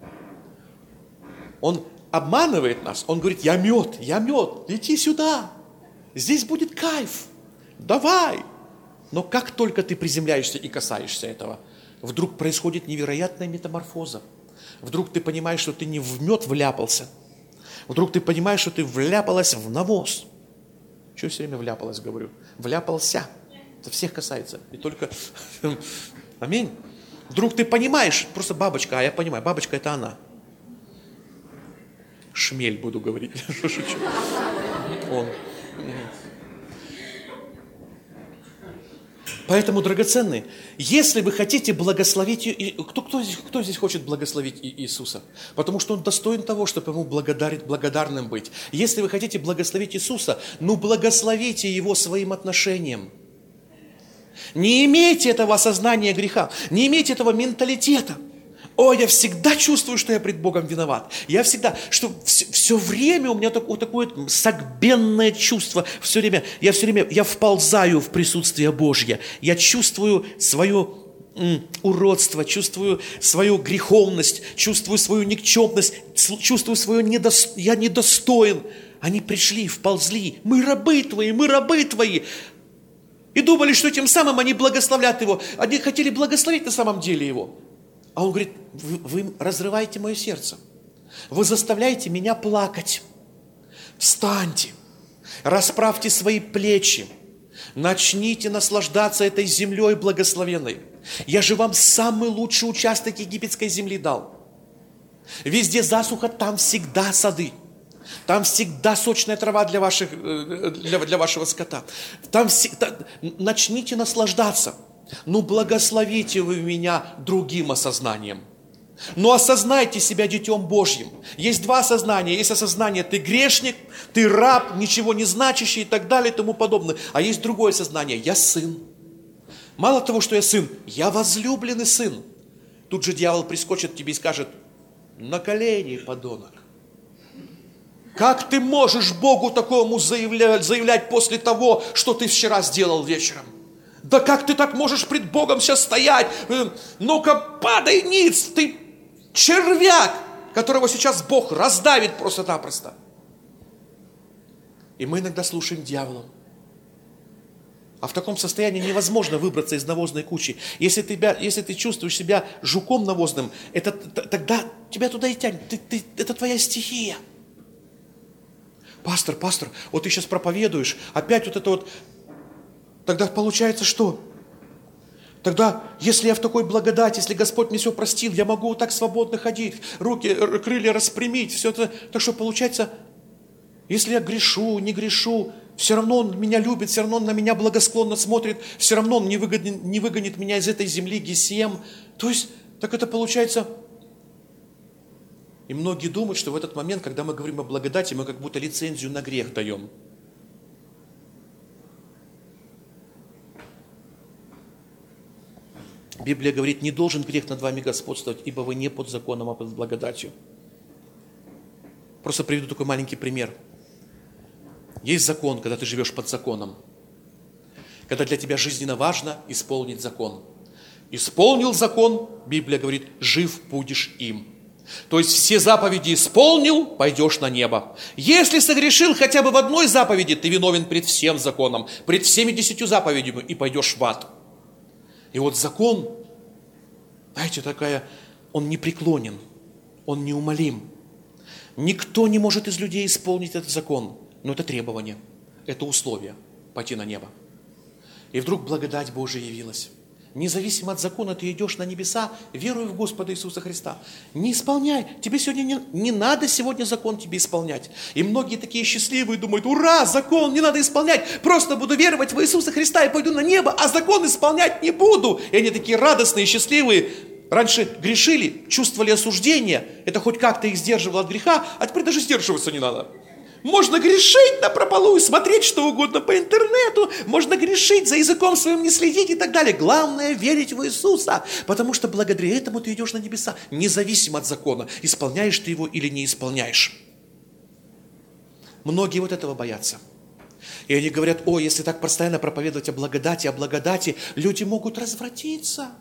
Он обманывает нас. Он говорит, я мед, лети сюда. Здесь будет кайф. Давай. Но как только ты приземляешься и касаешься этого, вдруг происходит невероятная метаморфоза. Вдруг ты понимаешь, что ты не в мед вляпался. Вдруг ты понимаешь, что ты вляпалась в навоз. Что я все время вляпалась, говорю? Вляпался. Это всех касается. Не только... Аминь. Вдруг ты понимаешь, просто бабочка, а я понимаю, бабочка это она. Шмель буду говорить. Шучу. Он. Поэтому, драгоценные, если вы хотите благословить... Кто здесь хочет благословить Иисуса? Потому что Он достоин того, чтобы Ему благодарным быть. Если вы хотите благословить Иисуса, благословите Его своим отношением. Не имейте этого осознания греха, не имейте этого менталитета. О, я всегда чувствую, что я пред Богом виноват. Я всегда, что все время у меня такое согбенное чувство. Я вползаю в присутствие Божье. Я чувствую свое уродство, чувствую свою греховность, чувствую свою никчемность, чувствую я недостоин. Они пришли, вползли. Мы рабы твои. И думали, что тем самым они благословлят Его. Они хотели благословить на самом деле Его. А Он говорит, вы разрываете мое сердце. Вы заставляете меня плакать. Встаньте, расправьте свои плечи. Начните наслаждаться этой землей благословенной. Я же вам самый лучший участок египетской земли дал. Везде засуха, там всегда сады. Там всегда сочная трава для вашего скота. Начните наслаждаться. Благословите вы меня другим осознанием. Осознайте себя детем Божьим. Есть два осознания. Есть осознание, ты грешник, ты раб, ничего не значащий и так далее и тому подобное. А есть другое сознание, я сын. Мало того, что я сын, я возлюбленный сын. Тут же дьявол прискочит к тебе и скажет, на колени, подонок. Как ты можешь Богу такому заявлять после того, что ты вчера сделал вечером? Да как ты так можешь пред Богом сейчас стоять? Ну-ка, падай ниц, ты червяк, которого сейчас Бог раздавит просто-напросто. И мы иногда слушаем дьявола. А в таком состоянии невозможно выбраться из навозной кучи. Если ты чувствуешь себя жуком навозным, тогда тебя туда и тянет. Это твоя стихия. Пастор, вот ты сейчас проповедуешь, опять вот это вот. Тогда получается что? Тогда, если я в такой благодати, если Господь мне все простил, я могу вот так свободно ходить, руки, крылья распрямить, все это. Так что получается, если я грешу, не грешу, все равно Он меня любит, все равно Он на меня благосклонно смотрит, все равно Он не выгонит меня из этой земли Гесем. То есть, так это получается. И многие думают, что в этот момент, когда мы говорим о благодати, мы как будто лицензию на грех даем. Библия говорит, не должен грех над вами господствовать, ибо вы не под законом, а под благодатью. Просто приведу такой маленький пример. Есть закон, когда ты живешь под законом. Когда для тебя жизненно важно исполнить закон. Исполнил закон, Библия говорит, жив будешь им. То есть все заповеди исполнил, пойдешь на небо. Если согрешил хотя бы в одной заповеди, ты виновен пред всем законом, пред всеми 10 заповедями и пойдешь в ад. И вот закон, знаете, он непреклонен, он неумолим. Никто не может из людей исполнить этот закон, но это требование, это условие пойти на небо. И вдруг благодать Божия явилась. Независимо от закона, ты идешь на небеса, веруя в Господа Иисуса Христа. Не исполняй. Тебе сегодня не надо сегодня закон тебе исполнять. И многие такие счастливые думают, ура, закон не надо исполнять. Просто буду веровать в Иисуса Христа и пойду на небо, а закон исполнять не буду. И они такие радостные, счастливые. Раньше грешили, чувствовали осуждение. Это хоть как-то их сдерживало от греха, а теперь даже сдерживаться не надо. Можно грешить напропалую, смотреть что угодно по интернету, можно грешить, за языком своим не следить и так далее. Главное верить в Иисуса, потому что благодаря этому ты идешь на небеса, независимо от закона, исполняешь ты его или не исполняешь. Многие вот этого боятся. И они говорят, если так постоянно проповедовать о благодати, люди могут развратиться.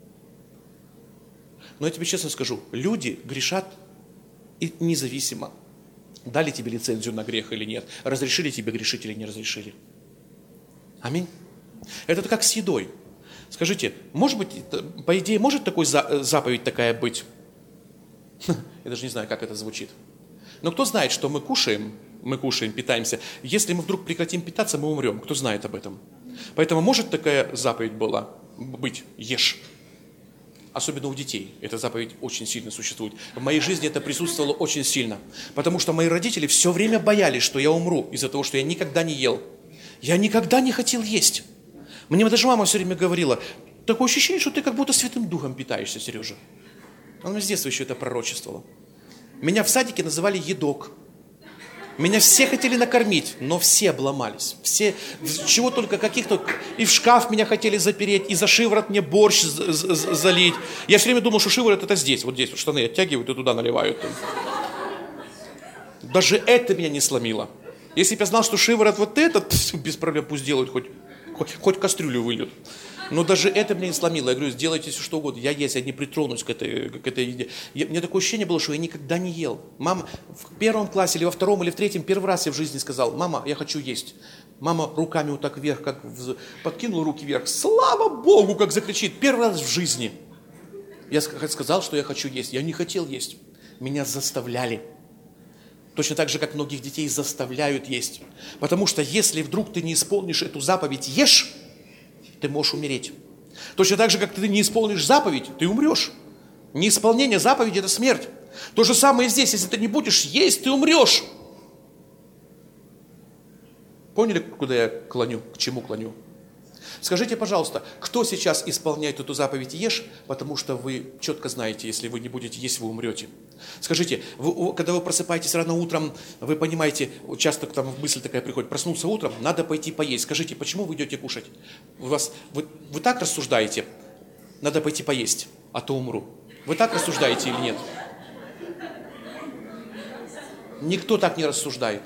Но я тебе честно скажу, люди грешат и независимо. Дали тебе лицензию на грех или нет? Разрешили тебе грешить или не разрешили? Аминь. Это как с едой. Скажите, может быть, по идее, может такой заповедь такая быть? Я даже не знаю, как это звучит. Но кто знает, что мы кушаем, питаемся. Если мы вдруг прекратим питаться, мы умрем. Кто знает об этом? Поэтому может такая заповедь была быть? Ешь. Особенно у детей. Эта заповедь очень сильно существует. В моей жизни это присутствовало очень сильно. Потому что мои родители все время боялись, что я умру из-за того, что я никогда не ел. Я никогда не хотел есть. Мне даже мама все время говорила, такое ощущение, что ты как будто Святым Духом питаешься, Сережа. Она с детства еще это пророчествовала. Меня в садике называли едок. Меня все хотели накормить, но все обломались. Все, чего только каких-то... И в шкаф меня хотели запереть, и за шиворот мне борщ залить. Я все время думал, что шиворот это здесь, вот здесь. Вот штаны оттягивают и туда наливают. Даже это меня не сломило. Если бы я знал, что шиворот вот этот, без проблем пусть делают, хоть кастрюлю выльют. Но даже это меня не сломило. Я говорю, сделайте все что угодно. Я не притронусь к этой еде. Мне такое ощущение было, что я никогда не ел. Мама в 1 классе или во 2 или в 3 первый раз я в жизни сказал, мама, я хочу есть. Мама руками вот так вверх, подкинула руки вверх. Слава Богу, как закричит. Первый раз в жизни. Я сказал, что я хочу есть. Я не хотел есть. Меня заставляли. Точно так же, как многих детей заставляют есть. Потому что если вдруг ты не исполнишь эту заповедь «ешь», ты можешь умереть. Точно так же, как ты не исполнишь заповедь, ты умрешь. Неисполнение заповеди – это смерть. То же самое и здесь. Если ты не будешь есть, ты умрешь. Поняли, куда я клоню, к чему клоню? Скажите, пожалуйста, кто сейчас исполняет эту заповедь «ешь», потому что вы четко знаете, если вы не будете есть, вы умрете. Скажите, когда вы просыпаетесь рано утром, вы понимаете, часто там мысль такая приходит, проснуться утром, надо пойти поесть. Скажите, почему вы идете кушать? Вы так рассуждаете, надо пойти поесть, а то умру. Вы так рассуждаете или нет? Никто так не рассуждает.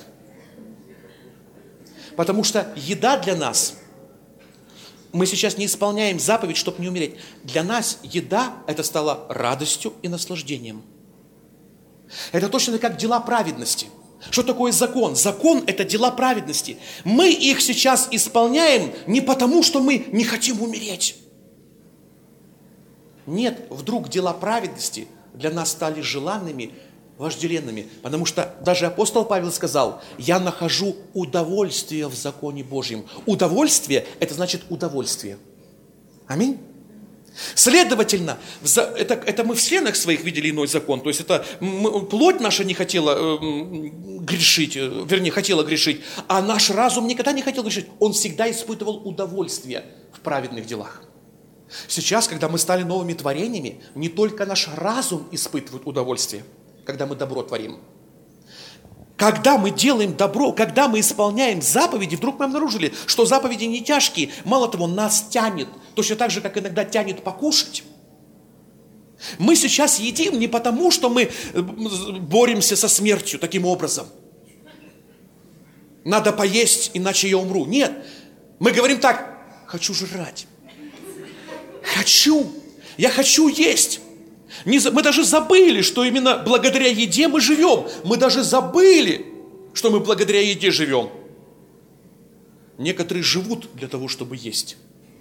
Потому что еда для нас... Мы сейчас не исполняем заповедь, чтобы не умереть. Для нас еда – это стало радостью и наслаждением. Это точно как дела праведности. Что такое закон? Закон – это дела праведности. Мы их сейчас исполняем не потому, что мы не хотим умереть. Нет, вдруг дела праведности для нас стали желанными вожделенными. Потому что даже апостол Павел сказал, я нахожу удовольствие в законе Божьем. Удовольствие – это значит удовольствие. Аминь. Следовательно, это мы в членах своих видели иной закон. То есть это плоть наша не хотела грешить, вернее, хотела грешить, а наш разум никогда не хотел грешить. Он всегда испытывал удовольствие в праведных делах. Сейчас, когда мы стали новыми творениями, не только наш разум испытывает удовольствие, когда мы добро творим. Когда мы делаем добро, когда мы исполняем заповеди, вдруг мы обнаружили, что заповеди не тяжкие. Мало того, нас тянет, точно так же, как иногда тянет покушать. Мы сейчас едим не потому, что мы боремся со смертью таким образом. Надо поесть, иначе я умру. Нет, мы говорим так, хочу жрать. Я хочу есть. Мы даже забыли, что именно благодаря еде мы живем. Мы даже забыли, что мы благодаря еде живем. Некоторые живут для того, чтобы есть.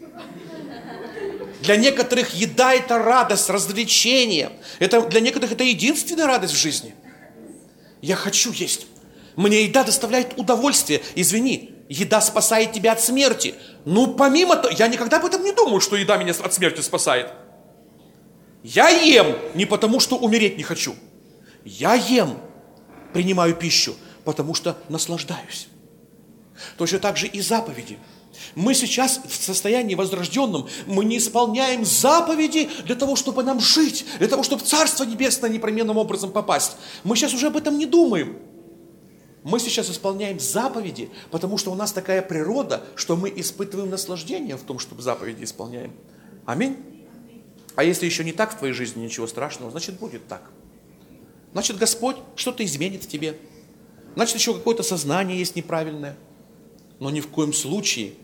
Для некоторых еда – это радость, развлечение. Для некоторых это единственная радость в жизни. Я хочу есть. Мне еда доставляет удовольствие. Извини, еда спасает тебя от смерти. Ну, помимо того, я никогда об этом не думаю, что еда меня от смерти спасает. Я ем не потому, что умереть не хочу. Я ем, принимаю пищу, потому что наслаждаюсь. Точно так же и заповеди. Мы сейчас в состоянии возрожденном, мы не исполняем заповеди для того, чтобы нам жить, для того, чтобы в Царство Небесное непременным образом попасть. Мы сейчас уже об этом не думаем. Мы сейчас исполняем заповеди, потому что у нас такая природа, что мы испытываем наслаждение в том, чтобы заповеди исполняем. Аминь. А если еще не так в твоей жизни, ничего страшного, значит будет так. Значит Господь что-то изменит в тебе. Значит еще какое-то сознание есть неправильное. Но ни в коем случае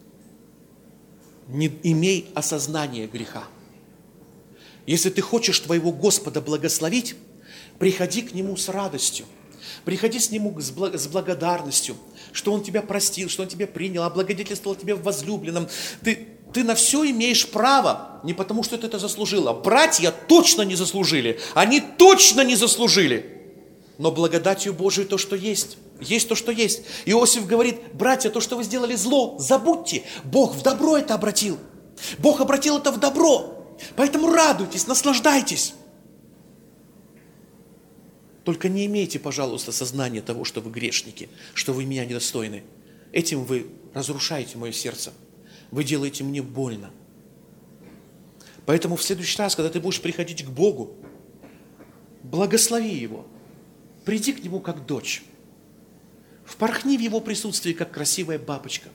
не имей осознания греха. Если ты хочешь твоего Господа благословить, приходи к Нему с радостью. Приходи с Нему с благодарностью, что Он тебя простил, что Он тебя принял, облагодетельствовал тебя в возлюбленном. Ты на все имеешь право, не потому что ты это заслужила. Братья точно не заслужили, они точно не заслужили. Но благодатью Божией то, что есть то, что есть. Иосиф говорит, братья, то, что вы сделали зло, забудьте. Бог в добро это обратил. Бог обратил это в добро. Поэтому радуйтесь, наслаждайтесь. Только не имейте, пожалуйста, сознания того, что вы грешники, что вы меня недостойны. Этим вы разрушаете мое сердце. Вы делаете мне больно. Поэтому в следующий раз, когда ты будешь приходить к Богу, благослови Его. Приди к Нему как дочь. Впорхни в Его присутствие, как красивая бабочка.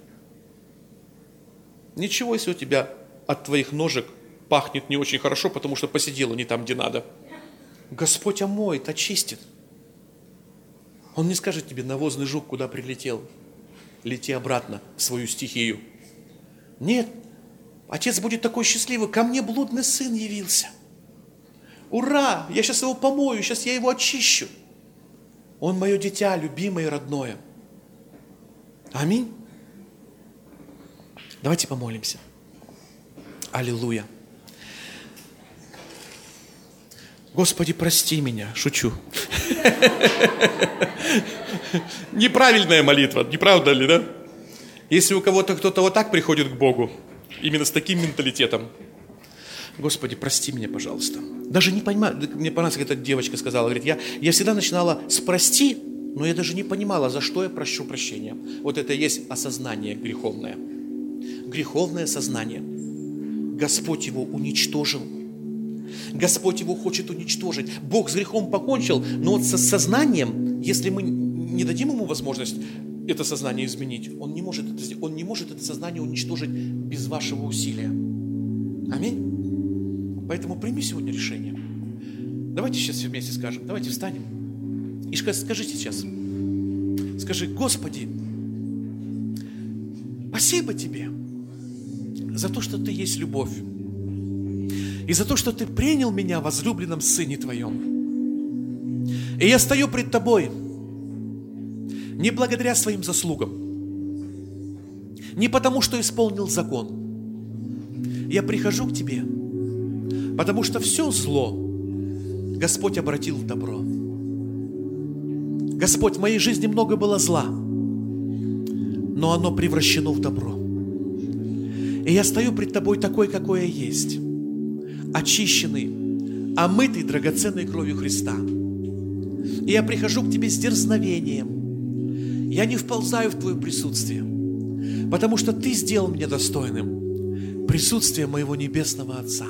Ничего, если у тебя от твоих ножек пахнет не очень хорошо, потому что посидела не там, где надо. Господь омоет, очистит. Он не скажет тебе, навозный жук куда прилетел. Лети обратно в свою стихию. Нет, отец будет такой счастливый. Ко мне блудный сын явился. Ура, я сейчас его помою, сейчас я его очищу. Он мое дитя, любимое и родное. Аминь. Давайте помолимся. Аллилуйя. Господи, прости меня. Шучу. Неправильная молитва, не правда ли, да? Если у кого-то кто-то вот так приходит к Богу, именно с таким менталитетом, Господи, прости меня, пожалуйста. Даже не понимаю, мне понравилось, как эта девочка сказала, говорит, я всегда начинала с «прости», но я даже не понимала, за что я прощу прощения. Вот это и есть осознание греховное. Греховное сознание. Господь его уничтожил. Господь его хочет уничтожить. Бог с грехом покончил, но вот со сознанием, если мы не дадим ему возможность это сознание изменить, он не может это сознание уничтожить без вашего усилия. Аминь. Поэтому прими сегодня решение. Давайте сейчас все вместе скажем. Давайте встанем. И скажи сейчас. Скажи, Господи, спасибо Тебе за то, что Ты есть любовь. И за то, что Ты принял меня в возлюбленном Сыне Твоем. И я стою пред Тобой не благодаря своим заслугам, не потому, что исполнил закон. Я прихожу к Тебе, потому что все зло Господь обратил в добро. Господь, в моей жизни много было зла, но оно превращено в добро. И я стою пред Тобой такой, какой я есть, очищенный, омытый драгоценной кровью Христа. И я прихожу к Тебе с дерзновением. Я не вползаю в Твое присутствие, потому что Ты сделал меня достойным присутствия моего Небесного Отца.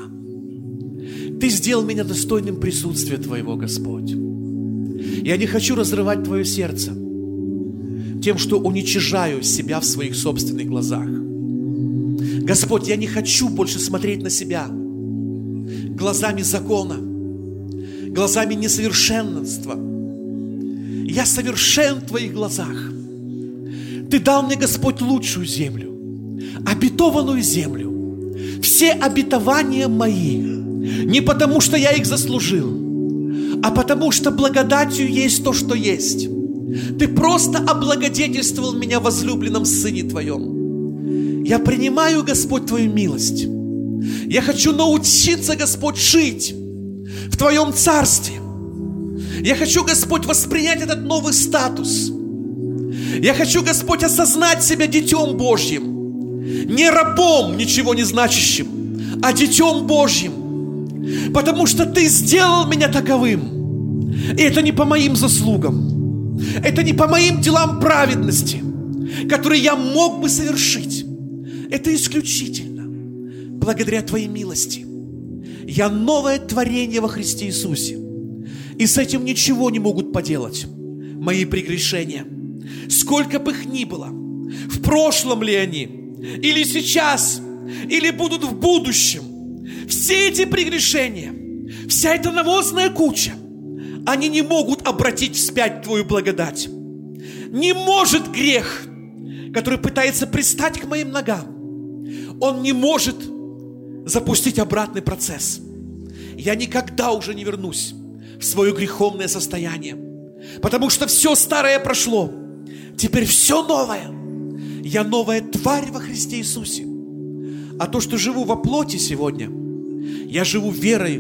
Ты сделал меня достойным присутствия Твоего, Господь. Я не хочу разрывать Твое сердце тем, что уничижаю себя в своих собственных глазах. Господь, я не хочу больше смотреть на себя глазами закона, глазами несовершенства. Я совершен в Твоих глазах. Ты дал мне, Господь, лучшую землю, обетованную землю. Все обетования мои не потому, что я их заслужил, а потому, что благодатью есть то, что есть. Ты просто облагодетельствовал меня в возлюбленном Сыне Твоем. Я принимаю, Господь, Твою милость. Я хочу научиться, Господь, жить в Твоем Царстве. Я хочу, Господь, воспринять этот новый статус. Я хочу, Господь, осознать себя Детем Божьим. Не рабом, ничего не значащим, а Детем Божьим. Потому что Ты сделал меня таковым. И это не по моим заслугам. Это не по моим делам праведности, которые я мог бы совершить. Это исключительно благодаря Твоей милости. Я новое творение во Христе Иисусе. И с этим ничего не могут поделать мои прегрешения. Сколько бы их ни было, в прошлом ли они, или сейчас, или будут в будущем, все эти прегрешения, вся эта навозная куча, они не могут обратить вспять Твою благодать. Не может грех, который пытается пристать к моим ногам, он не может запустить обратный процесс. Я никогда уже не вернусь в свое греховное состояние, потому что все старое прошло. Теперь все новое. Я новая тварь во Христе Иисусе. А то, что живу во плоти сегодня, я живу верой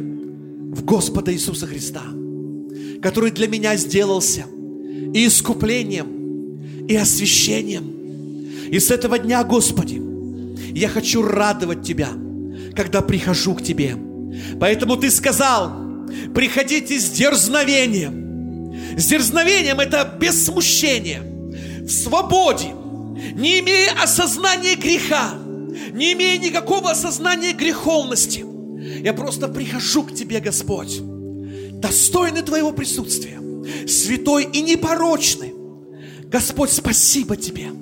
в Господа Иисуса Христа, который для меня сделался и искуплением, и освящением. И с этого дня, Господи, я хочу радовать Тебя, когда прихожу к Тебе. Поэтому Ты сказал: приходите с дерзновением. С дерзновением — это без смущения, в свободе, не имея осознания греха, не имея никакого осознания греховности. Я просто прихожу к Тебе, Господь, достойный Твоего присутствия, святой и непорочный. Господь, спасибо Тебе.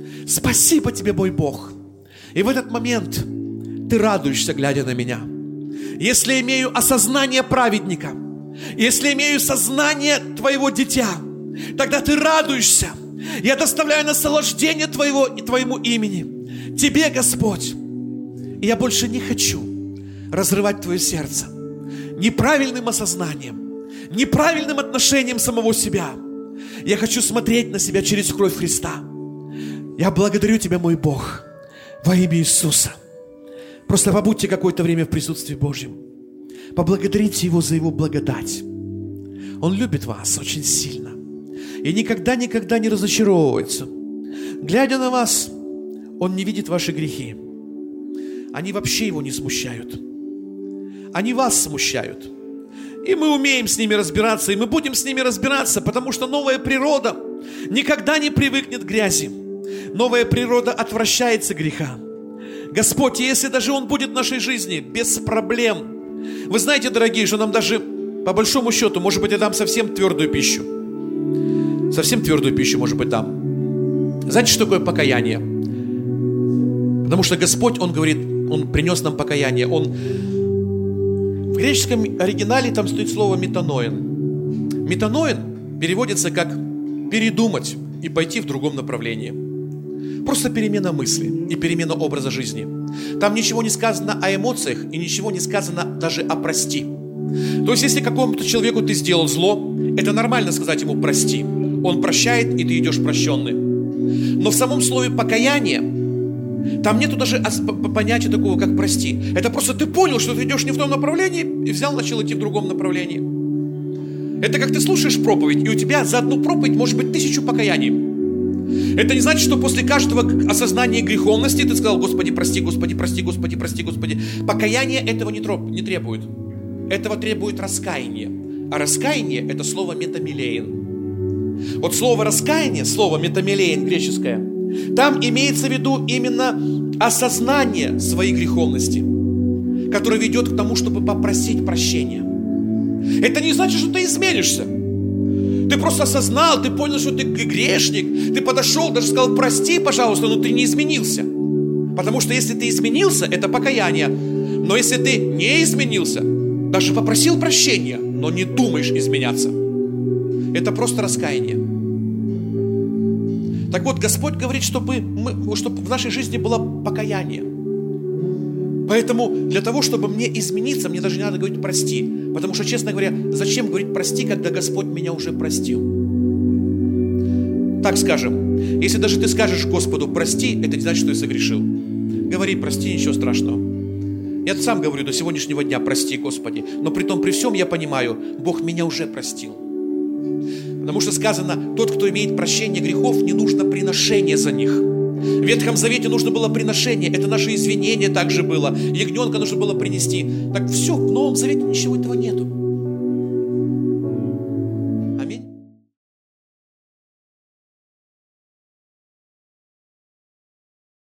Спасибо Тебе, мой Бог. И в этот момент Ты радуешься, глядя на меня. Если имею осознание праведника, если имею сознание Твоего дитя, тогда Ты радуешься. Я доставляю наслаждение Твоему имени, Тебе, Господь. И я больше не хочу разрывать Твое сердце неправильным осознанием, неправильным отношением самого себя. Я хочу смотреть на себя через кровь Христа. Я благодарю Тебя, мой Бог, во имя Иисуса. Просто побудьте какое-то время в присутствии Божьем. Поблагодарите Его за Его благодать. Он любит вас очень сильно и никогда не разочаровывается. Глядя на вас, Он не видит ваши грехи. Они вообще Его не смущают. Они вас смущают. И мы умеем с ними разбираться, и мы будем с ними разбираться, потому что новая природа никогда не привыкнет к грязи. Новая природа отвращается греха. Господь, если даже он будет в нашей жизни без проблем. Вы знаете, дорогие, что нам даже, по большому счету, может быть, я дам совсем твердую пищу. Совсем твердую пищу, может быть, дам. Знаете, что такое покаяние? Потому что Господь, Он говорит, Он принес нам покаяние. В греческом оригинале там стоит слово метаноин. Метаноин переводится как передумать и пойти в другом направлении. Просто перемена мысли и перемена образа жизни. Там ничего не сказано о эмоциях и ничего не сказано даже о прости. То есть, если какому-то человеку ты сделал зло, это нормально сказать ему прости. Он прощает, и ты идешь прощенный. Но в самом слове покаяние там нету даже понятия такого, как прости. Это просто ты понял, что ты идешь не в том направлении, и взял, начал идти в другом направлении. Это как ты слушаешь проповедь, и у тебя за одну проповедь может быть 1000 покаяний. Это не значит, что после каждого осознания греховности ты сказал: Господи, прости, Господи, прости, Господи, прости, Господи. Покаяние этого не требует. Этого требует раскаяние. А раскаяние – это слово метамилеин. Вот слово раскаяние, слово метамилеин греческое, там имеется в виду именно осознание своей греховности, которое ведет к тому, чтобы попросить прощения. Это не значит, что ты изменишься. Ты просто осознал, ты понял, что ты грешник, ты подошел, даже сказал: прости, пожалуйста, но ты не изменился. Потому что если ты изменился, это покаяние. Но если ты не изменился, даже попросил прощения, но не думаешь изменяться, это просто раскаяние. Так вот, Господь говорит, чтобы в нашей жизни было покаяние. Поэтому для того, чтобы мне измениться, мне даже не надо говорить «прости». Потому что, честно говоря, зачем говорить «прости», когда Господь меня уже простил? Так скажем, если даже ты скажешь Господу «прости», это не значит, что я согрешил. Говори «прости», ничего страшного. Я сам говорю до сегодняшнего дня «прости, Господи». Но при всем я понимаю, Бог меня уже простил. Потому что сказано: тот, кто имеет прощение грехов, не нужно приношение за них. В Ветхом Завете нужно было приношение, это наше извинение также было. Ягненка нужно было принести. Так все, в Новом Завете ничего этого нету.